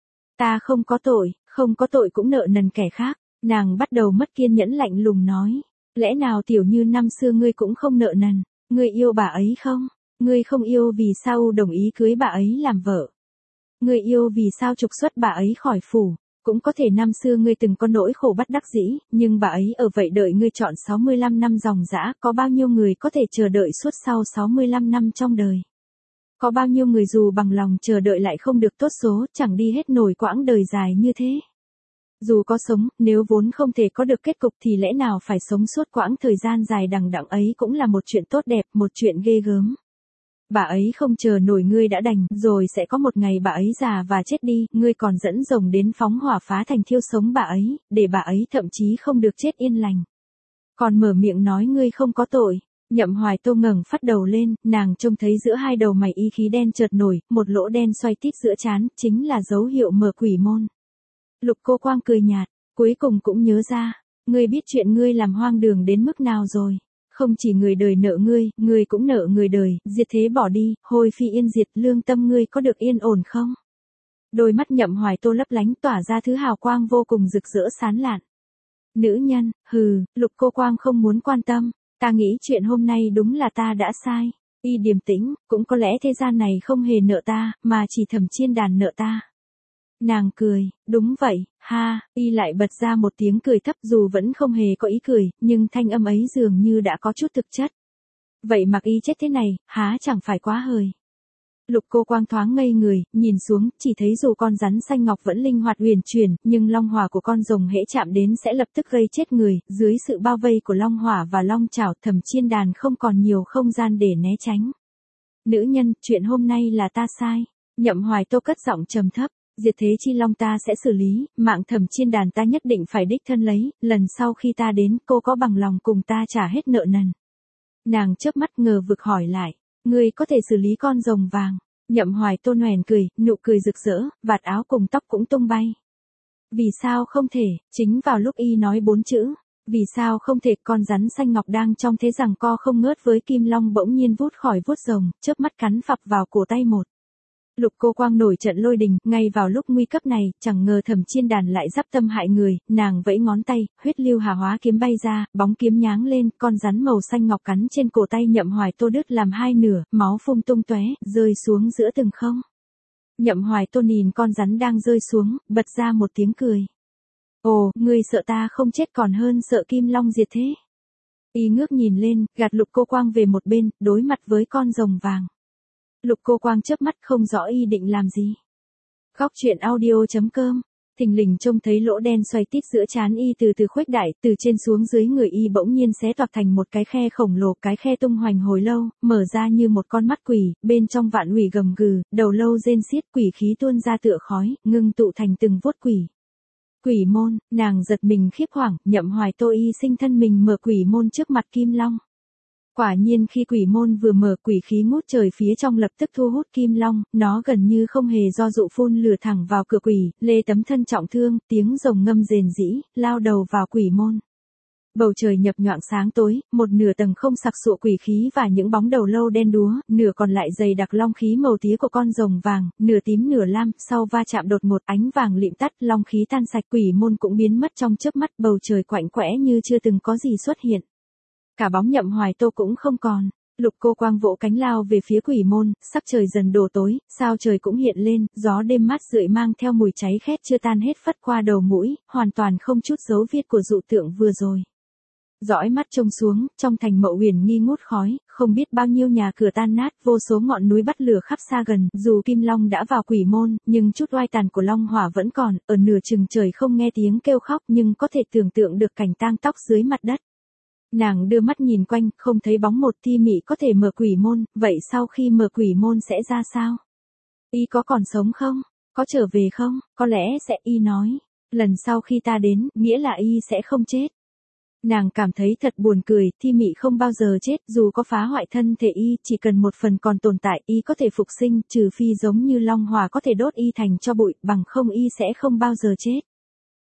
Ta không có tội, không có tội cũng nợ nần kẻ khác. Nàng bắt đầu mất kiên nhẫn, lạnh lùng nói. Lẽ nào Tiểu Như năm xưa ngươi cũng không nợ nần, ngươi yêu bà ấy không? Ngươi không yêu vì sao đồng ý cưới bà ấy làm vợ? Ngươi yêu vì sao trục xuất bà ấy khỏi phủ? Cũng có thể năm xưa ngươi từng có nỗi khổ bất đắc dĩ, nhưng bà ấy ở vậy đợi ngươi trọn sáu mươi lăm năm dòng dã, có bao nhiêu người có thể chờ đợi suốt sau sáu mươi lăm năm trong đời? Có bao nhiêu người dù bằng lòng chờ đợi lại không được tốt số, chẳng đi hết nổi quãng đời dài như thế? Dù có sống, nếu vốn không thể có được kết cục thì lẽ nào phải sống suốt quãng thời gian dài đằng đẵng ấy cũng là một chuyện tốt đẹp, một chuyện ghê gớm. Bà ấy không chờ nổi ngươi đã đành, rồi sẽ có một ngày bà ấy già và chết đi, ngươi còn dẫn rồng đến phóng hỏa phá thành thiêu sống bà ấy, để bà ấy thậm chí không được chết yên lành. Còn mở miệng nói ngươi không có tội. Nhậm Hoài Tô ngẩng phát đầu lên, nàng trông thấy giữa hai đầu mày y khí đen chợt nổi, một lỗ đen xoay tít giữa trán, chính là dấu hiệu mở quỷ môn. Lục Cô Quang cười nhạt, cuối cùng cũng nhớ ra, ngươi biết chuyện ngươi làm hoang đường đến mức nào rồi. Không chỉ người đời nợ ngươi, ngươi cũng nợ người đời, diệt thế bỏ đi, hồi phi yên diệt, lương tâm ngươi có được yên ổn không? Đôi mắt Nhậm Hoài Tô lấp lánh tỏa ra thứ hào quang vô cùng rực rỡ sáng lạn. Nữ nhân, hừ, Lục Cô Quang không muốn quan tâm, ta nghĩ chuyện hôm nay đúng là ta đã sai. Y điềm tĩnh, cũng có lẽ thế gian này không hề nợ ta, mà chỉ Thẩm Chiên Đàn nợ ta. Nàng cười, đúng vậy, ha, Y lại bật ra một tiếng cười thấp, dù vẫn không hề có ý cười, nhưng thanh âm ấy dường như đã có chút thực chất. Vậy mặc Y chết thế này, há chẳng phải quá hời. Lục Cô Quang thoáng ngây người, nhìn xuống, chỉ thấy dù con rắn xanh ngọc vẫn linh hoạt huyền chuyển, nhưng long hỏa của con rồng hễ chạm đến sẽ lập tức gây chết người, dưới sự bao vây của long hỏa và long chảo, Thẩm Chiên Đàn không còn nhiều không gian để né tránh. Nữ nhân, chuyện hôm nay là ta sai. Nhậm Hoài Tô cất giọng trầm thấp. Diệt thế chi long ta sẽ xử lý, mạng Thẩm Chiên Đàn ta nhất định phải đích thân lấy, lần sau khi ta đến, cô có bằng lòng cùng ta trả hết nợ nần? Nàng chớp mắt ngờ vực hỏi lại, ngươi có thể xử lý con rồng vàng? Nhậm Hoài Tô nhoẻn cười, nụ cười rực rỡ, vạt áo cùng tóc cũng tung bay. Vì sao không thể? Chính vào lúc Y nói bốn chữ, vì sao không thể, con rắn xanh ngọc đang trong thế giằng co không ngớt với kim long bỗng nhiên vút khỏi vuốt rồng, chớp mắt cắn phập vào cổ tay một. Lục Cô Quang nổi trận lôi đình, ngay vào lúc nguy cấp này, chẳng ngờ Thẩm Chiên Đàn lại giáp tâm hại người, nàng vẫy ngón tay, huyết lưu hà hóa kiếm bay ra, bóng kiếm nháng lên, con rắn màu xanh ngọc cắn trên cổ tay Nhậm Hoài Tô đứt làm hai nửa, máu phun tung tóe, rơi xuống giữa từng không. Nhậm Hoài Tô nhìn con rắn đang rơi xuống, bật ra một tiếng cười. Ồ, ngươi sợ ta không chết còn hơn sợ kim long diệt thế. Y ngước nhìn lên, gạt Lục Cô Quang về một bên, đối mặt với con rồng vàng. Lục Cô Quang chớp mắt không rõ Y định làm gì. Góc truyện audio.com. Thình lình trông thấy lỗ đen xoay tít giữa trán Y từ từ khuếch đại, từ trên xuống dưới người Y bỗng nhiên xé toạc thành một cái khe khổng lồ, cái khe tung hoành hồi lâu, mở ra như một con mắt quỷ, bên trong vạn ủy gầm gừ, đầu lâu rên xiết, quỷ khí tuôn ra tựa khói, ngưng tụ thành từng vuốt quỷ. Quỷ môn, nàng giật mình khiếp hoảng, Nhậm Hoài Tô Y sinh thân mình mở quỷ môn trước mặt kim long. Quả nhiên khi quỷ môn vừa mở, quỷ khí ngút trời phía trong lập tức thu hút kim long, nó gần như không hề do dụ phun lửa thẳng vào cửa quỷ, lê tấm thân trọng thương, tiếng rồng ngâm rền rĩ, lao đầu vào quỷ môn. Bầu trời nhập nhoạng sáng tối, một nửa tầng không sặc sụa quỷ khí và những bóng đầu lâu đen đúa, nửa còn lại dày đặc long khí màu tía của con rồng vàng, nửa tím nửa lam, sau va chạm đột ngột ánh vàng lịm tắt, long khí tan sạch, quỷ môn cũng biến mất trong chớp mắt, bầu trời quạnh quẽ như chưa từng có gì xuất hiện. Cả bóng Nhậm Hoài Tô cũng không còn. Lục Cô Quang vỗ cánh lao về phía quỷ môn, sắc trời dần đổ tối, sao trời cũng hiện lên, gió đêm mát rượi mang theo mùi cháy khét chưa tan hết phất qua đầu mũi, hoàn toàn không chút dấu vết của dụ tượng vừa rồi. Dõi mắt trông xuống, trong thành Mậu Huyền nghi ngút khói, không biết bao nhiêu nhà cửa tan nát, vô số ngọn núi bắt lửa khắp xa gần, dù Kim Long đã vào quỷ môn, nhưng chút oai tàn của Long Hỏa vẫn còn, ở nửa chừng trời không nghe tiếng kêu khóc nhưng có thể tưởng tượng được cảnh tang tóc dưới mặt đất. Nàng đưa mắt nhìn quanh, không thấy bóng một thi mị có thể mở quỷ môn, vậy sau khi mở quỷ môn sẽ ra sao? Y có còn sống không? Có trở về không? Có lẽ sẽ, Y nói. Lần sau khi ta đến, nghĩa là Y sẽ không chết. Nàng cảm thấy thật buồn cười, thi mị không bao giờ chết, dù có phá hoại thân thể Y, chỉ cần một phần còn tồn tại, Y có thể phục sinh, trừ phi giống như Long Hỏa có thể đốt Y thành cho bụi, bằng không Y sẽ không bao giờ chết.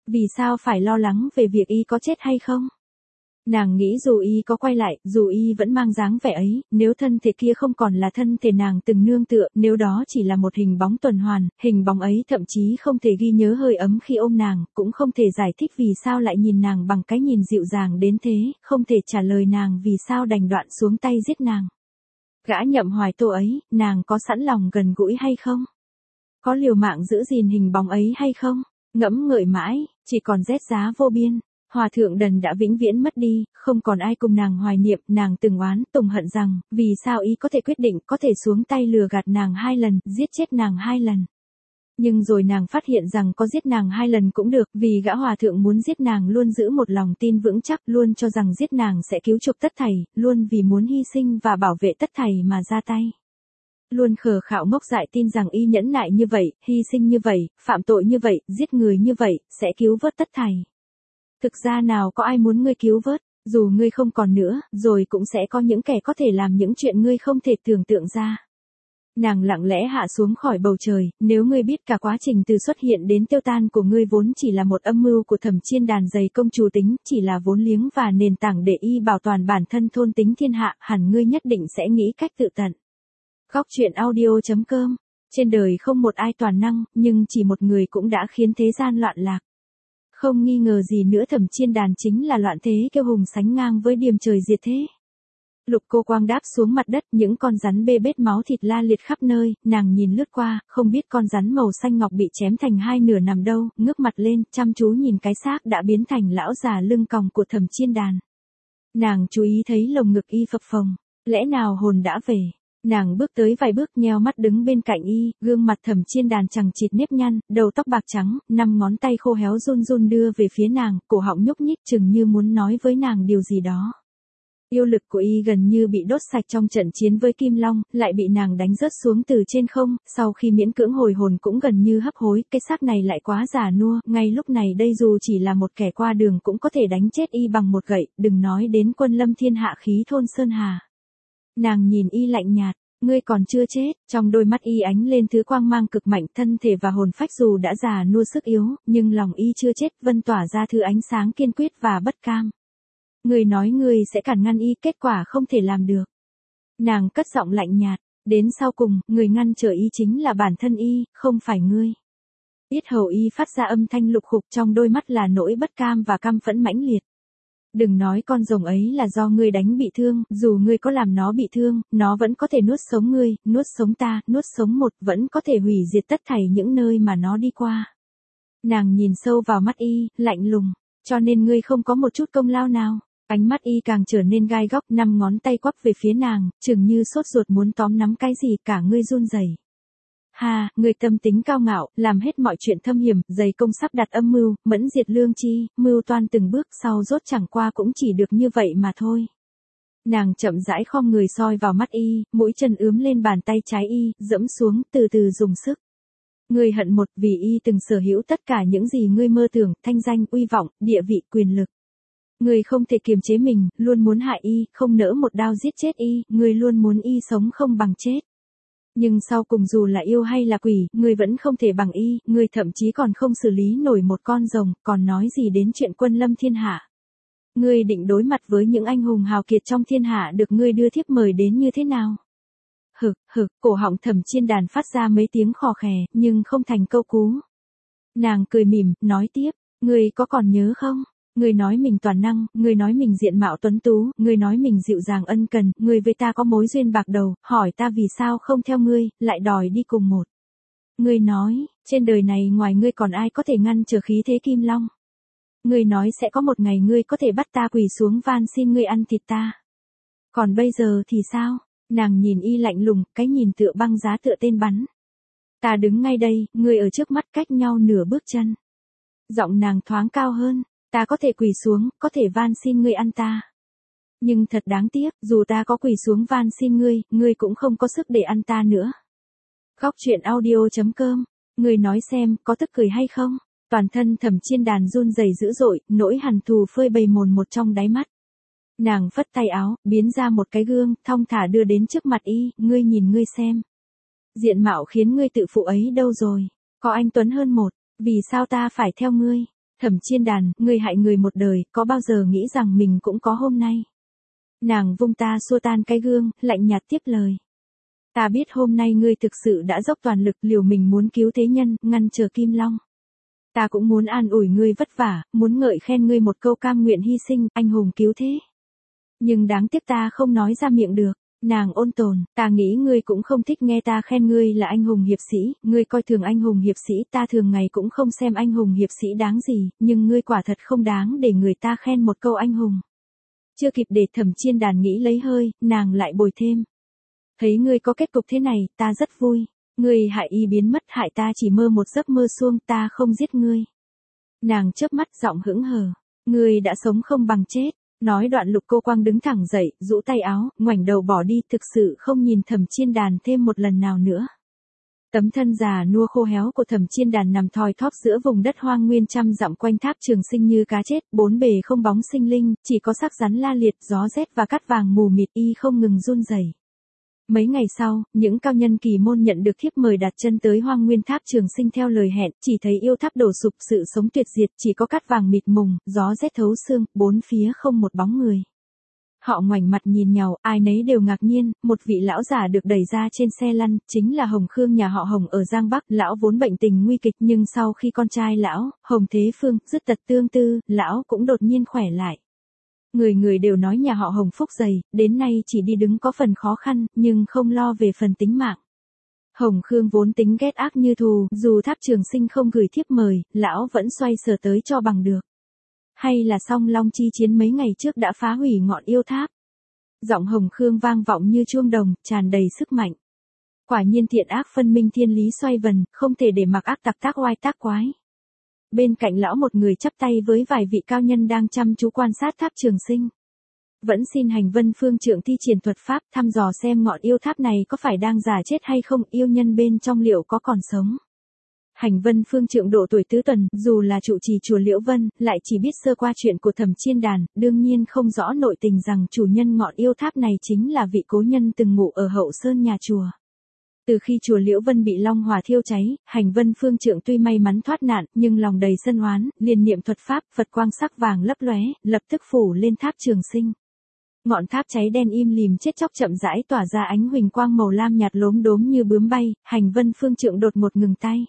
Vì sao phải lo lắng về việc y có chết hay không? Nàng nghĩ dù y có quay lại, dù y vẫn mang dáng vẻ ấy, nếu thân thể kia không còn là thân thể nàng từng nương tựa, nếu đó chỉ là một hình bóng tuần hoàn, hình bóng ấy thậm chí không thể ghi nhớ hơi ấm khi ôm nàng, cũng không thể giải thích vì sao lại nhìn nàng bằng cái nhìn dịu dàng đến thế, không thể trả lời nàng vì sao đành đoạn xuống tay giết nàng. Gã Nhậm Hoài Tô ấy, nàng có sẵn lòng gần gũi hay không? Có liều mạng giữ gìn hình bóng ấy hay không? Ngẫm ngợi mãi, chỉ còn rét giá vô biên. Hòa thượng Đần đã vĩnh viễn mất đi, không còn ai cùng nàng hoài niệm, nàng từng oán tùng hận rằng, vì sao y có thể quyết định, có thể xuống tay lừa gạt nàng hai lần, giết chết nàng hai lần. Nhưng rồi nàng phát hiện rằng có giết nàng hai lần cũng được, vì gã hòa thượng muốn giết nàng luôn giữ một lòng tin vững chắc, luôn cho rằng giết nàng sẽ cứu chuộc tất thảy, luôn vì muốn hy sinh và bảo vệ tất thảy mà ra tay. Luôn khờ khạo ngốc dại tin rằng y nhẫn nại như vậy, hy sinh như vậy, phạm tội như vậy, giết người như vậy, sẽ cứu vớt tất thảy. Thực ra nào có ai muốn ngươi cứu vớt, dù ngươi không còn nữa, rồi cũng sẽ có những kẻ có thể làm những chuyện ngươi không thể tưởng tượng ra. Nàng lặng lẽ hạ xuống khỏi bầu trời, nếu ngươi biết cả quá trình từ xuất hiện đến tiêu tan của ngươi vốn chỉ là một âm mưu của Thẩm Chiên Đàn dày công chủ tính, chỉ là vốn liếng và nền tảng để y bảo toàn bản thân thôn tính thiên hạ, hẳn ngươi nhất định sẽ nghĩ cách tự tận. Góc truyện audio chấm com. Trên đời không một ai toàn năng, nhưng chỉ một người cũng đã khiến thế gian loạn lạc. Không nghi ngờ gì nữa Thẩm Chiên Đàn chính là loạn thế kiêu hùng sánh ngang với điềm trời diệt thế. Lục Cô Quang đáp xuống mặt đất, những con rắn bê bết máu thịt la liệt khắp nơi, nàng nhìn lướt qua, không biết con rắn màu xanh ngọc bị chém thành hai nửa nằm đâu, ngước mặt lên, chăm chú nhìn cái xác đã biến thành lão già lưng còng của Thẩm Chiên Đàn. Nàng chú ý thấy lồng ngực y phập phồng, lẽ nào hồn đã về. Nàng bước tới vài bước nheo mắt đứng bên cạnh y, gương mặt Thẩm Chiên Đàn chằng chịt nếp nhăn, đầu tóc bạc trắng, năm ngón tay khô héo run run đưa về phía nàng, cổ họng nhúc nhích chừng như muốn nói với nàng điều gì đó. Yêu lực của y gần như bị đốt sạch trong trận chiến với Kim Long, lại bị nàng đánh rớt xuống từ trên không, sau khi miễn cưỡng hồi hồn cũng gần như hấp hối, cái xác này lại quá già nua, ngay lúc này đây dù chỉ là một kẻ qua đường cũng có thể đánh chết y bằng một gậy, đừng nói đến quân lâm thiên hạ khí thôn Sơn Hà. Nàng nhìn y lạnh nhạt, ngươi còn chưa chết, trong đôi mắt y ánh lên thứ quang mang cực mạnh, thân thể và hồn phách dù đã già nua sức yếu, nhưng lòng y chưa chết, vân tỏa ra thứ ánh sáng kiên quyết và bất cam. Ngươi nói ngươi sẽ cản ngăn y, kết quả không thể làm được. Nàng cất giọng lạnh nhạt, đến sau cùng, người ngăn trở y chính là bản thân y, không phải ngươi. Yết hầu y phát ra âm thanh lục khục, trong đôi mắt là nỗi bất cam và căm phẫn mãnh liệt. Đừng nói con rồng ấy là do ngươi đánh bị thương, dù ngươi có làm nó bị thương, nó vẫn có thể nuốt sống ngươi, nuốt sống ta, nuốt sống một, vẫn có thể hủy diệt tất thảy những nơi mà nó đi qua. Nàng nhìn sâu vào mắt y, lạnh lùng, cho nên ngươi không có một chút công lao nào. Ánh mắt y càng trở nên gai góc, năm ngón tay quắp về phía nàng, chừng như sốt ruột muốn tóm nắm cái gì, cả ngươi run rẩy. Ha, người tâm tính cao ngạo, làm hết mọi chuyện thâm hiểm, dày công sắp đặt âm mưu, mẫn diệt lương chi, mưu toan từng bước sau rốt chẳng qua cũng chỉ được như vậy mà thôi. Nàng chậm rãi khom người soi vào mắt y, mũi chân ướm lên bàn tay trái y, dẫm xuống, từ từ dùng sức. Ngươi hận một, vì y từng sở hữu tất cả những gì ngươi mơ tưởng, thanh danh, uy vọng, địa vị, quyền lực. Ngươi không thể kiềm chế mình, luôn muốn hại y, không nỡ một đao giết chết y, ngươi luôn muốn y sống không bằng chết. Nhưng sau cùng dù là yêu hay là quỷ, ngươi vẫn không thể bằng y, ngươi thậm chí còn không xử lý nổi một con rồng, còn nói gì đến chuyện quân lâm thiên hạ. Ngươi định đối mặt với những anh hùng hào kiệt trong thiên hạ được ngươi đưa thiếp mời đến như thế nào? Hực, hực, cổ họng Thẩm Chiên Đàn phát ra mấy tiếng khò khè, nhưng không thành câu cú. Nàng cười mỉm, nói tiếp, ngươi có còn nhớ không? Ngươi nói mình toàn năng, ngươi nói mình diện mạo tuấn tú, ngươi nói mình dịu dàng ân cần, ngươi với ta có mối duyên bạc đầu, hỏi ta vì sao không theo ngươi, lại đòi đi cùng một. Ngươi nói, trên đời này ngoài ngươi còn ai có thể ngăn trở khí thế Kim Long. Ngươi nói sẽ có một ngày ngươi có thể bắt ta quỳ xuống van xin ngươi ăn thịt ta. Còn bây giờ thì sao? Nàng nhìn y lạnh lùng, cái nhìn tựa băng giá tựa tên bắn. Ta đứng ngay đây, ngươi ở trước mắt cách nhau nửa bước chân. Giọng nàng thoáng cao hơn. Ta có thể quỳ xuống, có thể van xin ngươi ăn ta. Nhưng thật đáng tiếc, dù ta có quỳ xuống van xin ngươi, ngươi cũng không có sức để ăn ta nữa. Góc truyện audio chấm com. Ngươi nói xem, có tức cười hay không? Toàn thân Thẩm Chiên Đàn run rẩy dữ dội, nỗi hằn thù phơi bày mồn một trong đáy mắt. Nàng phất tay áo, biến ra một cái gương, thong thả đưa đến trước mặt y, ngươi nhìn ngươi xem. Diện mạo khiến ngươi tự phụ ấy đâu rồi? Có anh tuấn hơn một, vì sao ta phải theo ngươi? Thẩm Chiên Đàn, ngươi hại người một đời, có bao giờ nghĩ rằng mình cũng có hôm nay. Nàng vung ta xua tan cái gương, lạnh nhạt tiếp lời. Ta biết hôm nay ngươi thực sự đã dốc toàn lực liều mình muốn cứu thế nhân, ngăn trở Kim Long. Ta cũng muốn an ủi ngươi vất vả, muốn ngợi khen ngươi một câu cam nguyện hy sinh, anh hùng cứu thế. Nhưng đáng tiếc ta không nói ra miệng được. Nàng ôn tồn, ta nghĩ ngươi cũng không thích nghe ta khen ngươi là anh hùng hiệp sĩ, ngươi coi thường anh hùng hiệp sĩ, ta thường ngày cũng không xem anh hùng hiệp sĩ đáng gì, nhưng ngươi quả thật không đáng để người ta khen một câu anh hùng. Chưa kịp để Thẩm Chiên Đàn nghĩ lấy hơi, nàng lại bồi thêm. Thấy ngươi có kết cục thế này, ta rất vui. Ngươi hại y biến mất, hại ta chỉ mơ một giấc mơ suông, ta không giết ngươi. Nàng chớp mắt giọng hững hờ. Ngươi đã sống không bằng chết. Nói đoạn Lục Cô Quang đứng thẳng dậy, rũ tay áo, ngoảnh đầu bỏ đi, thực sự không nhìn Thẩm Chiên Đàn thêm một lần nào nữa. Tấm thân già nua khô héo của Thẩm Chiên Đàn nằm thoi thóp giữa vùng đất hoang nguyên trăm dặm quanh Tháp Trường Sinh như cá chết, bốn bề không bóng sinh linh, chỉ có xác rắn la liệt, gió rét và cát vàng mù mịt, y không ngừng run rẩy. Mấy ngày sau, những cao nhân kỳ môn nhận được thiếp mời đặt chân tới hoang nguyên Tháp Trường Sinh theo lời hẹn, chỉ thấy yêu tháp đổ sụp, sự sống tuyệt diệt, chỉ có cát vàng mịt mùng, gió rét thấu xương, bốn phía không một bóng người. Họ ngoảnh mặt nhìn nhau, ai nấy đều ngạc nhiên, một vị lão già được đẩy ra trên xe lăn, chính là Hồng Khương nhà họ Hồng ở Giang Bắc, lão vốn bệnh tình nguy kịch nhưng sau khi con trai lão, Hồng Thế Phương, dứt tật tương tư, lão cũng đột nhiên khỏe lại. Người người đều nói nhà họ Hồng phúc dày, đến nay chỉ đi đứng có phần khó khăn, nhưng không lo về phần tính mạng. Hồng Khương vốn tính ghét ác như thù, dù Tháp Trường Sinh không gửi thiếp mời, lão vẫn xoay sở tới cho bằng được. Hay là Song Long chi chiến mấy ngày trước đã phá hủy ngọn yêu tháp. Giọng Hồng Khương vang vọng như chuông đồng, tràn đầy sức mạnh. Quả nhiên thiện ác phân minh thiên lý xoay vần, không thể để mặc ác tặc tác oai tác quái. Bên cạnh lão một người chắp tay với vài vị cao nhân đang chăm chú quan sát Tháp Trường Sinh. Vẫn xin Hành Vân Phương Trượng thi triển thuật pháp thăm dò xem ngọn yêu tháp này có phải đang giả chết hay không, yêu nhân bên trong liệu có còn sống. Hành Vân Phương Trượng độ tuổi tứ tuần, dù là trụ trì chùa Liễu Vân, lại chỉ biết sơ qua chuyện của Thẩm Chiên Đàn, đương nhiên không rõ nội tình rằng chủ nhân ngọn yêu tháp này chính là vị cố nhân từng ngủ ở hậu sơn nhà chùa. Từ khi chùa Liễu Vân bị long hỏa thiêu cháy, Hành Vân Phương Trượng tuy may mắn thoát nạn, nhưng lòng đầy sân oán, liền niệm thuật pháp, Phật quang sắc vàng lấp lóe, lập tức phủ lên Tháp Trường Sinh. Ngọn tháp cháy đen im lìm chết chóc chậm rãi tỏa ra ánh huỳnh quang màu lam nhạt lốm đốm như bướm bay, Hành Vân Phương Trượng đột ngột ngừng tay.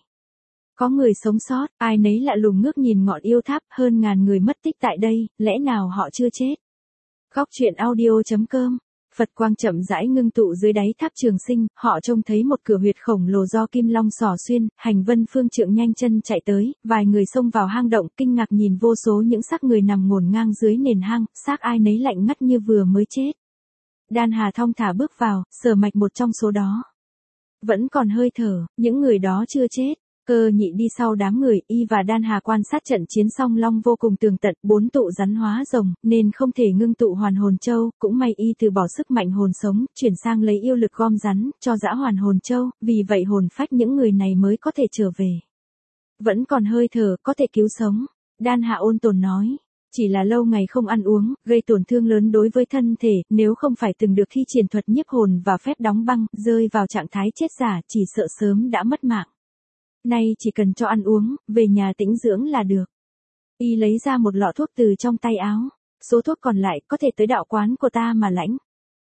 Có người sống sót, ai nấy lạ lùng ngước nhìn ngọn yêu tháp, hơn ngàn người mất tích tại đây, lẽ nào họ chưa chết? Góc truyện audio chấm com. Phật quang chậm rãi ngưng tụ dưới đáy Tháp Trường Sinh, họ trông thấy một cửa huyệt khổng lồ do kim long xỏ xuyên, Hành Vân Phương Trượng nhanh chân chạy tới, vài người xông vào hang động, kinh ngạc nhìn vô số những xác người nằm ngổn ngang dưới nền hang, xác ai nấy lạnh ngắt như vừa mới chết. Đan Hà thong thả bước vào, sờ mạch một trong số đó. Vẫn còn hơi thở, những người đó chưa chết. Cơ Nhị đi sau đám người, y và Đan Hà quan sát trận chiến song long vô cùng tường tận, bốn tụ rắn hóa rồng, nên không thể ngưng tụ hoàn hồn châu, cũng may y từ bỏ sức mạnh hồn sống, chuyển sang lấy yêu lực gom rắn, cho dã hoàn hồn châu, vì vậy hồn phách những người này mới có thể trở về. Vẫn còn hơi thở, có thể cứu sống. Đan Hà ôn tồn nói. Chỉ là lâu ngày không ăn uống, gây tổn thương lớn đối với thân thể, nếu không phải từng được thi triển thuật nhiếp hồn và phép đóng băng, rơi vào trạng thái chết giả, chỉ sợ sớm đã mất mạng. Nay chỉ cần cho ăn uống, về nhà tĩnh dưỡng là được. Y lấy ra một lọ thuốc từ trong tay áo. Số thuốc còn lại có thể tới đạo quán của ta mà lãnh.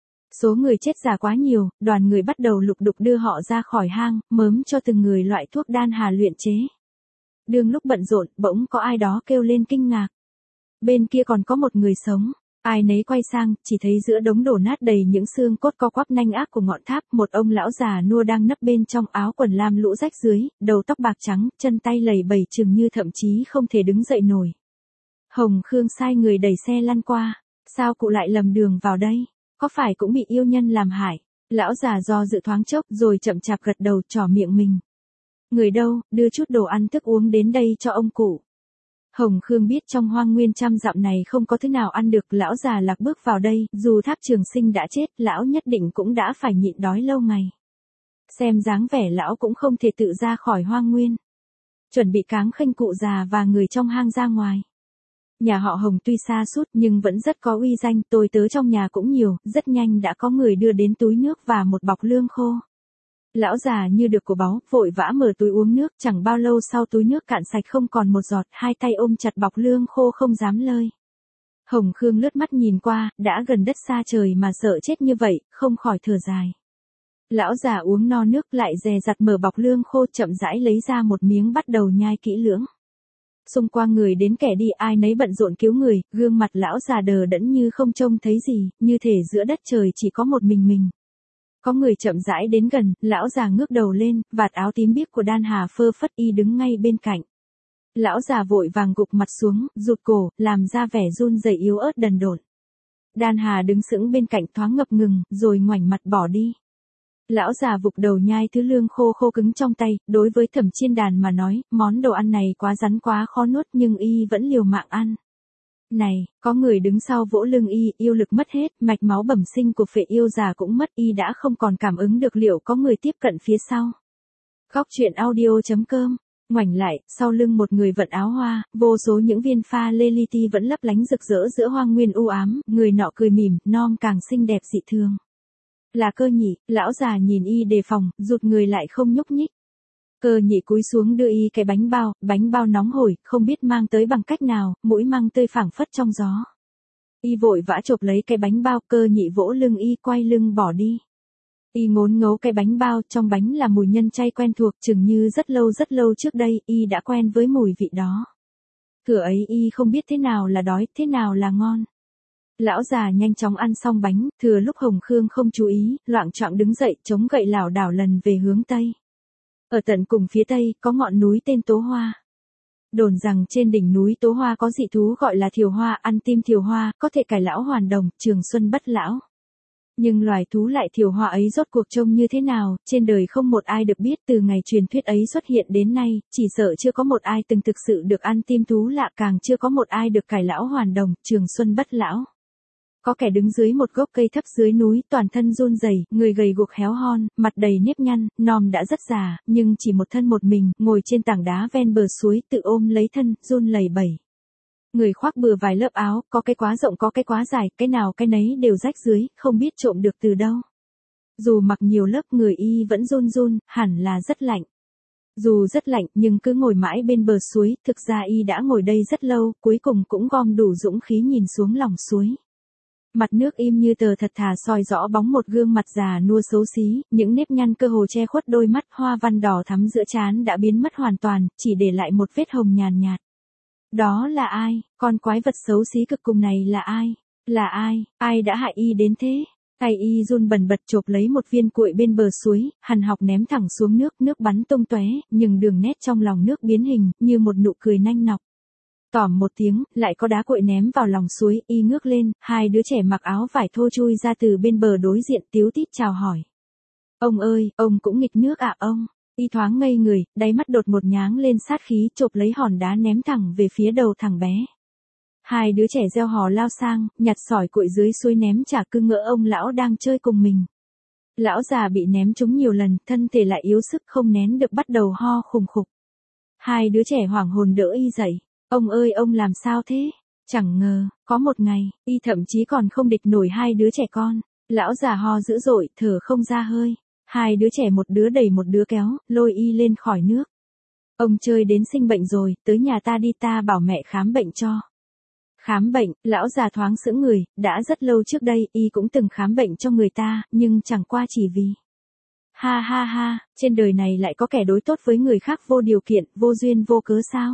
Số người chết giả quá nhiều, đoàn người bắt đầu lục đục đưa họ ra khỏi hang, mớm cho từng người loại thuốc Đan Hà luyện chế. Đương lúc bận rộn, bỗng có ai đó kêu lên kinh ngạc. Bên kia còn có một người sống. Ai nấy quay sang, chỉ thấy giữa đống đổ nát đầy những xương cốt co quắp nanh ác của ngọn tháp, một ông lão già nua đang nấp bên trong áo quần lam lũ rách dưới, đầu tóc bạc trắng, chân tay lầy bầy chừng như thậm chí không thể đứng dậy nổi. Hồng Khương sai người đẩy xe lăn qua, sao cụ lại lầm đường vào đây, có phải cũng bị yêu nhân làm hại? Lão già do dự thoáng chốc rồi chậm chạp gật đầu trỏ miệng mình. Người đâu, đưa chút đồ ăn thức uống đến đây cho ông cụ. Hồng Khương biết trong hoang nguyên trăm dặm này không có thứ nào ăn được, lão già lạc bước vào đây, dù Tháp Trường Sinh đã chết, lão nhất định cũng đã phải nhịn đói lâu ngày. Xem dáng vẻ lão cũng không thể tự ra khỏi hoang nguyên. Chuẩn bị cáng khênh cụ già và người trong hang ra ngoài. Nhà họ Hồng tuy xa sút nhưng vẫn rất có uy danh, tôi tớ trong nhà cũng nhiều, rất nhanh đã có người đưa đến túi nước và một bọc lương khô. Lão già như được của báu, vội vã mở túi uống nước, chẳng bao lâu sau túi nước cạn sạch không còn một giọt, hai tay ôm chặt bọc lương khô không dám lơi. Hồng Khương lướt mắt nhìn qua, đã gần đất xa trời mà sợ chết như vậy, không khỏi thở dài. Lão già uống no nước lại dè dặt mở bọc lương khô chậm rãi lấy ra một miếng bắt đầu nhai kỹ lưỡng. Xung quanh người đến kẻ đi ai nấy bận rộn cứu người, gương mặt lão già đờ đẫn như không trông thấy gì, như thể giữa đất trời chỉ có một mình mình. Có người chậm rãi đến gần, lão già ngước đầu lên, vạt áo tím biếc của Đan Hà phơ phất y đứng ngay bên cạnh. Lão già vội vàng gục mặt xuống, rụt cổ, làm ra vẻ run rẩy yếu ớt đần độn. Đan Hà đứng sững bên cạnh thoáng ngập ngừng, rồi ngoảnh mặt bỏ đi. Lão già vụt đầu nhai thứ lương khô khô cứng trong tay, đối với Thẩm Chiên Đàn mà nói, món đồ ăn này quá rắn quá khó nuốt nhưng y vẫn liều mạng ăn. Này, có người đứng sau vỗ lưng y, yêu lực mất hết, mạch máu bẩm sinh của phệ yêu già cũng mất, y đã không còn cảm ứng được liệu có người tiếp cận phía sau. Góc truyện audio chấm com. Ngoảnh lại, sau lưng một người vận áo hoa, vô số những viên pha lê li ti vẫn lấp lánh rực rỡ giữa hoang nguyên u ám, người nọ cười mỉm, non càng xinh đẹp dị thường. Là Cơ Nhị, lão già nhìn y đề phòng, rụt người lại không nhúc nhích. Cơ Nhị cúi xuống đưa y cái bánh bao, bánh bao nóng hổi, không biết mang tới bằng cách nào, mũi măng tươi phảng phất trong gió. Y vội vã chộp lấy cái bánh bao, Cơ Nhị vỗ lưng y quay lưng bỏ đi. Y ngốn ngấu cái bánh bao, trong bánh là mùi nhân chay quen thuộc, chừng như rất lâu rất lâu trước đây, y đã quen với mùi vị đó. Thừa ấy y không biết thế nào là đói, thế nào là ngon. Lão già nhanh chóng ăn xong bánh, thừa lúc Hồng Khương không chú ý, loạng choạng đứng dậy, chống gậy lảo đảo lần về hướng tây. Ở tận cùng phía tây, có ngọn núi tên Tố Hoa. Đồn rằng trên đỉnh núi Tố Hoa có dị thú gọi là thiều hoa, ăn tim thiều hoa, có thể cải lão hoàn đồng, trường xuân bất lão. Nhưng loài thú lại thiều hoa ấy rốt cuộc trông như thế nào, trên đời không một ai được biết. Từ ngày truyền thuyết ấy xuất hiện đến nay, chỉ sợ chưa có một ai từng thực sự được ăn tim thú lạ, càng chưa có một ai được cải lão hoàn đồng, trường xuân bất lão. Có kẻ đứng dưới một gốc cây thấp dưới núi, toàn thân run rẩy, người gầy guộc héo hon, mặt đầy nếp nhăn, nòm đã rất già, nhưng chỉ một thân một mình, ngồi trên tảng đá ven bờ suối, tự ôm lấy thân, run lẩy bẩy. Người khoác bừa vài lớp áo, có cái quá rộng có cái quá dài, cái nào cái nấy đều rách dưới, không biết trộm được từ đâu. Dù mặc nhiều lớp người y vẫn run run, hẳn là rất lạnh. Dù rất lạnh nhưng cứ ngồi mãi bên bờ suối, thực ra y đã ngồi đây rất lâu, cuối cùng cũng gom đủ dũng khí nhìn xuống lòng suối. Mặt nước im như tờ thật thà soi rõ bóng một gương mặt già nua xấu xí, những nếp nhăn cơ hồ che khuất đôi mắt, hoa văn đỏ thắm giữa trán đã biến mất hoàn toàn, chỉ để lại một vết hồng nhàn nhạt. Đó là ai? Con quái vật xấu xí cực cùng này là ai? Là ai? Ai đã hại y đến thế? Tay y run bần bật chộp lấy một viên cuội bên bờ suối, hằn học ném thẳng xuống nước, nước bắn tung tóe, nhưng đường nét trong lòng nước biến hình, như một nụ cười nanh nọc. Tỏm một tiếng, lại có đá cuội ném vào lòng suối, y ngước lên, hai đứa trẻ mặc áo vải thô chui ra từ bên bờ đối diện tíu tít chào hỏi. Ông ơi, ông cũng nghịch nước à ông? Y thoáng ngây người, đáy mắt đột một nháng lên sát khí, chộp lấy hòn đá ném thẳng về phía đầu thằng bé. Hai đứa trẻ reo hò lao sang, nhặt sỏi cuội dưới suối ném trả, cứ ngỡ ông lão đang chơi cùng mình. Lão già bị ném trúng nhiều lần, thân thể lại yếu sức không nén được bắt đầu ho khùng khục. Hai đứa trẻ hoảng hồn đỡ y dậy. Ông ơi ông làm sao thế? Chẳng ngờ, có một ngày, y thậm chí còn không địch nổi hai đứa trẻ con. Lão già ho dữ dội, thở không ra hơi. Hai đứa trẻ một đứa đẩy một đứa kéo, lôi y lên khỏi nước. Ông chơi đến sinh bệnh rồi, tới nhà ta đi, ta bảo mẹ khám bệnh cho. Khám bệnh, lão già thoáng sững người, đã rất lâu trước đây, y cũng từng khám bệnh cho người ta, nhưng chẳng qua chỉ vì. Ha ha ha, trên đời này lại có kẻ đối tốt với người khác vô điều kiện, vô duyên vô cớ sao?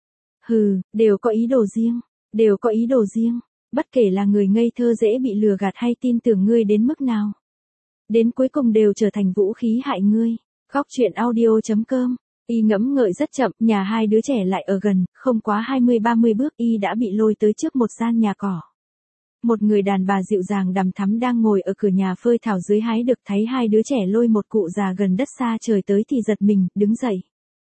Hừ, đều có ý đồ riêng, đều có ý đồ riêng, bất kể là người ngây thơ dễ bị lừa gạt hay tin tưởng ngươi đến mức nào. Đến cuối cùng đều trở thành vũ khí hại ngươi. Góc truyện audio chấm com. Y ngẫm ngợi rất chậm, nhà hai đứa trẻ lại ở gần, không quá hai mươi ba mươi bước y đã bị lôi tới trước một gian nhà cỏ. Một người đàn bà dịu dàng đằm thắm đang ngồi ở cửa nhà phơi thảo dưới hái được, thấy hai đứa trẻ lôi một cụ già gần đất xa trời tới thì giật mình, đứng dậy.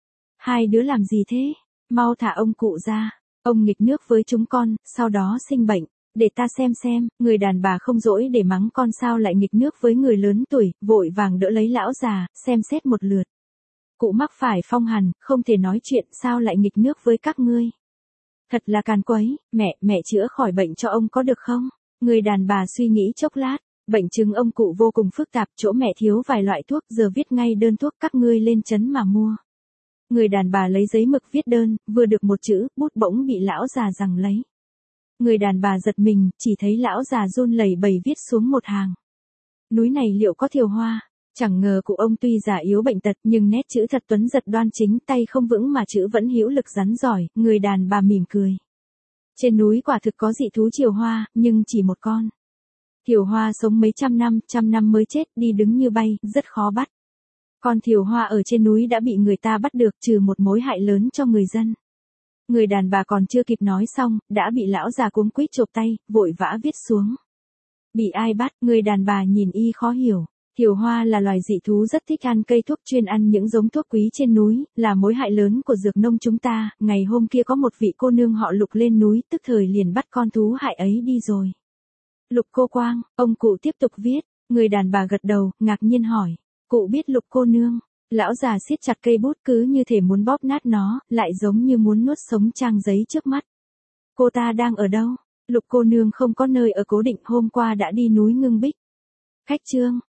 Hai đứa làm gì thế? Mau thả ông cụ ra, ông nghịch nước với chúng con, sau đó sinh bệnh. Để ta xem xem, người đàn bà không dỗi để mắng con sao lại nghịch nước với người lớn tuổi, vội vàng đỡ lấy lão già, xem xét một lượt. Cụ mắc phải phong hàn, không thể nói chuyện, sao lại nghịch nước với các ngươi? Thật là càn quấy, mẹ, mẹ chữa khỏi bệnh cho ông có được không? Người đàn bà suy nghĩ chốc lát, Bệnh chứng ông cụ vô cùng phức tạp, chỗ mẹ thiếu vài loại thuốc, giờ viết ngay đơn thuốc, các ngươi lên trấn mà mua. Người đàn bà lấy giấy mực viết đơn, vừa được một chữ, bút bỗng bị lão già giằng lấy. Người đàn bà giật mình, chỉ thấy lão già run lẩy bẩy viết xuống một hàng. Núi này liệu có thiều hoa? Chẳng ngờ cụ ông tuy già yếu bệnh tật nhưng nét chữ thật tuấn giật đoan chính, tay không vững mà chữ vẫn hữu lực rắn giỏi, người đàn bà mỉm cười. Trên núi quả thực có dị thú thiều hoa, nhưng chỉ một con. Thiều hoa sống mấy trăm năm, trăm năm mới chết, đi đứng như bay, rất khó bắt. Con thiều hoa ở trên núi đã bị người ta bắt được, trừ một mối hại lớn cho người dân. Người đàn bà còn chưa kịp nói xong, đã bị lão già cuống quýt chộp tay, vội vã viết xuống. Bị ai bắt? Người đàn bà nhìn y khó hiểu. Thiều hoa là loài dị thú rất thích ăn cây thuốc, chuyên ăn những giống thuốc quý trên núi, là mối hại lớn của dược nông chúng ta. Ngày hôm kia có một vị cô nương họ Lục lên núi, tức thời liền bắt con thú hại ấy đi rồi. Lục cô quang, ông cụ tiếp tục viết. Người đàn bà gật đầu, ngạc nhiên hỏi. Cụ biết Lục cô nương? Lão già siết chặt cây bút cứ như thể muốn bóp nát nó, lại giống như muốn nuốt sống trang giấy trước mắt. Cô ta đang ở đâu? Lục cô nương không có nơi ở cố định, hôm qua đã đi núi Ngưng Bích. Khách Trương,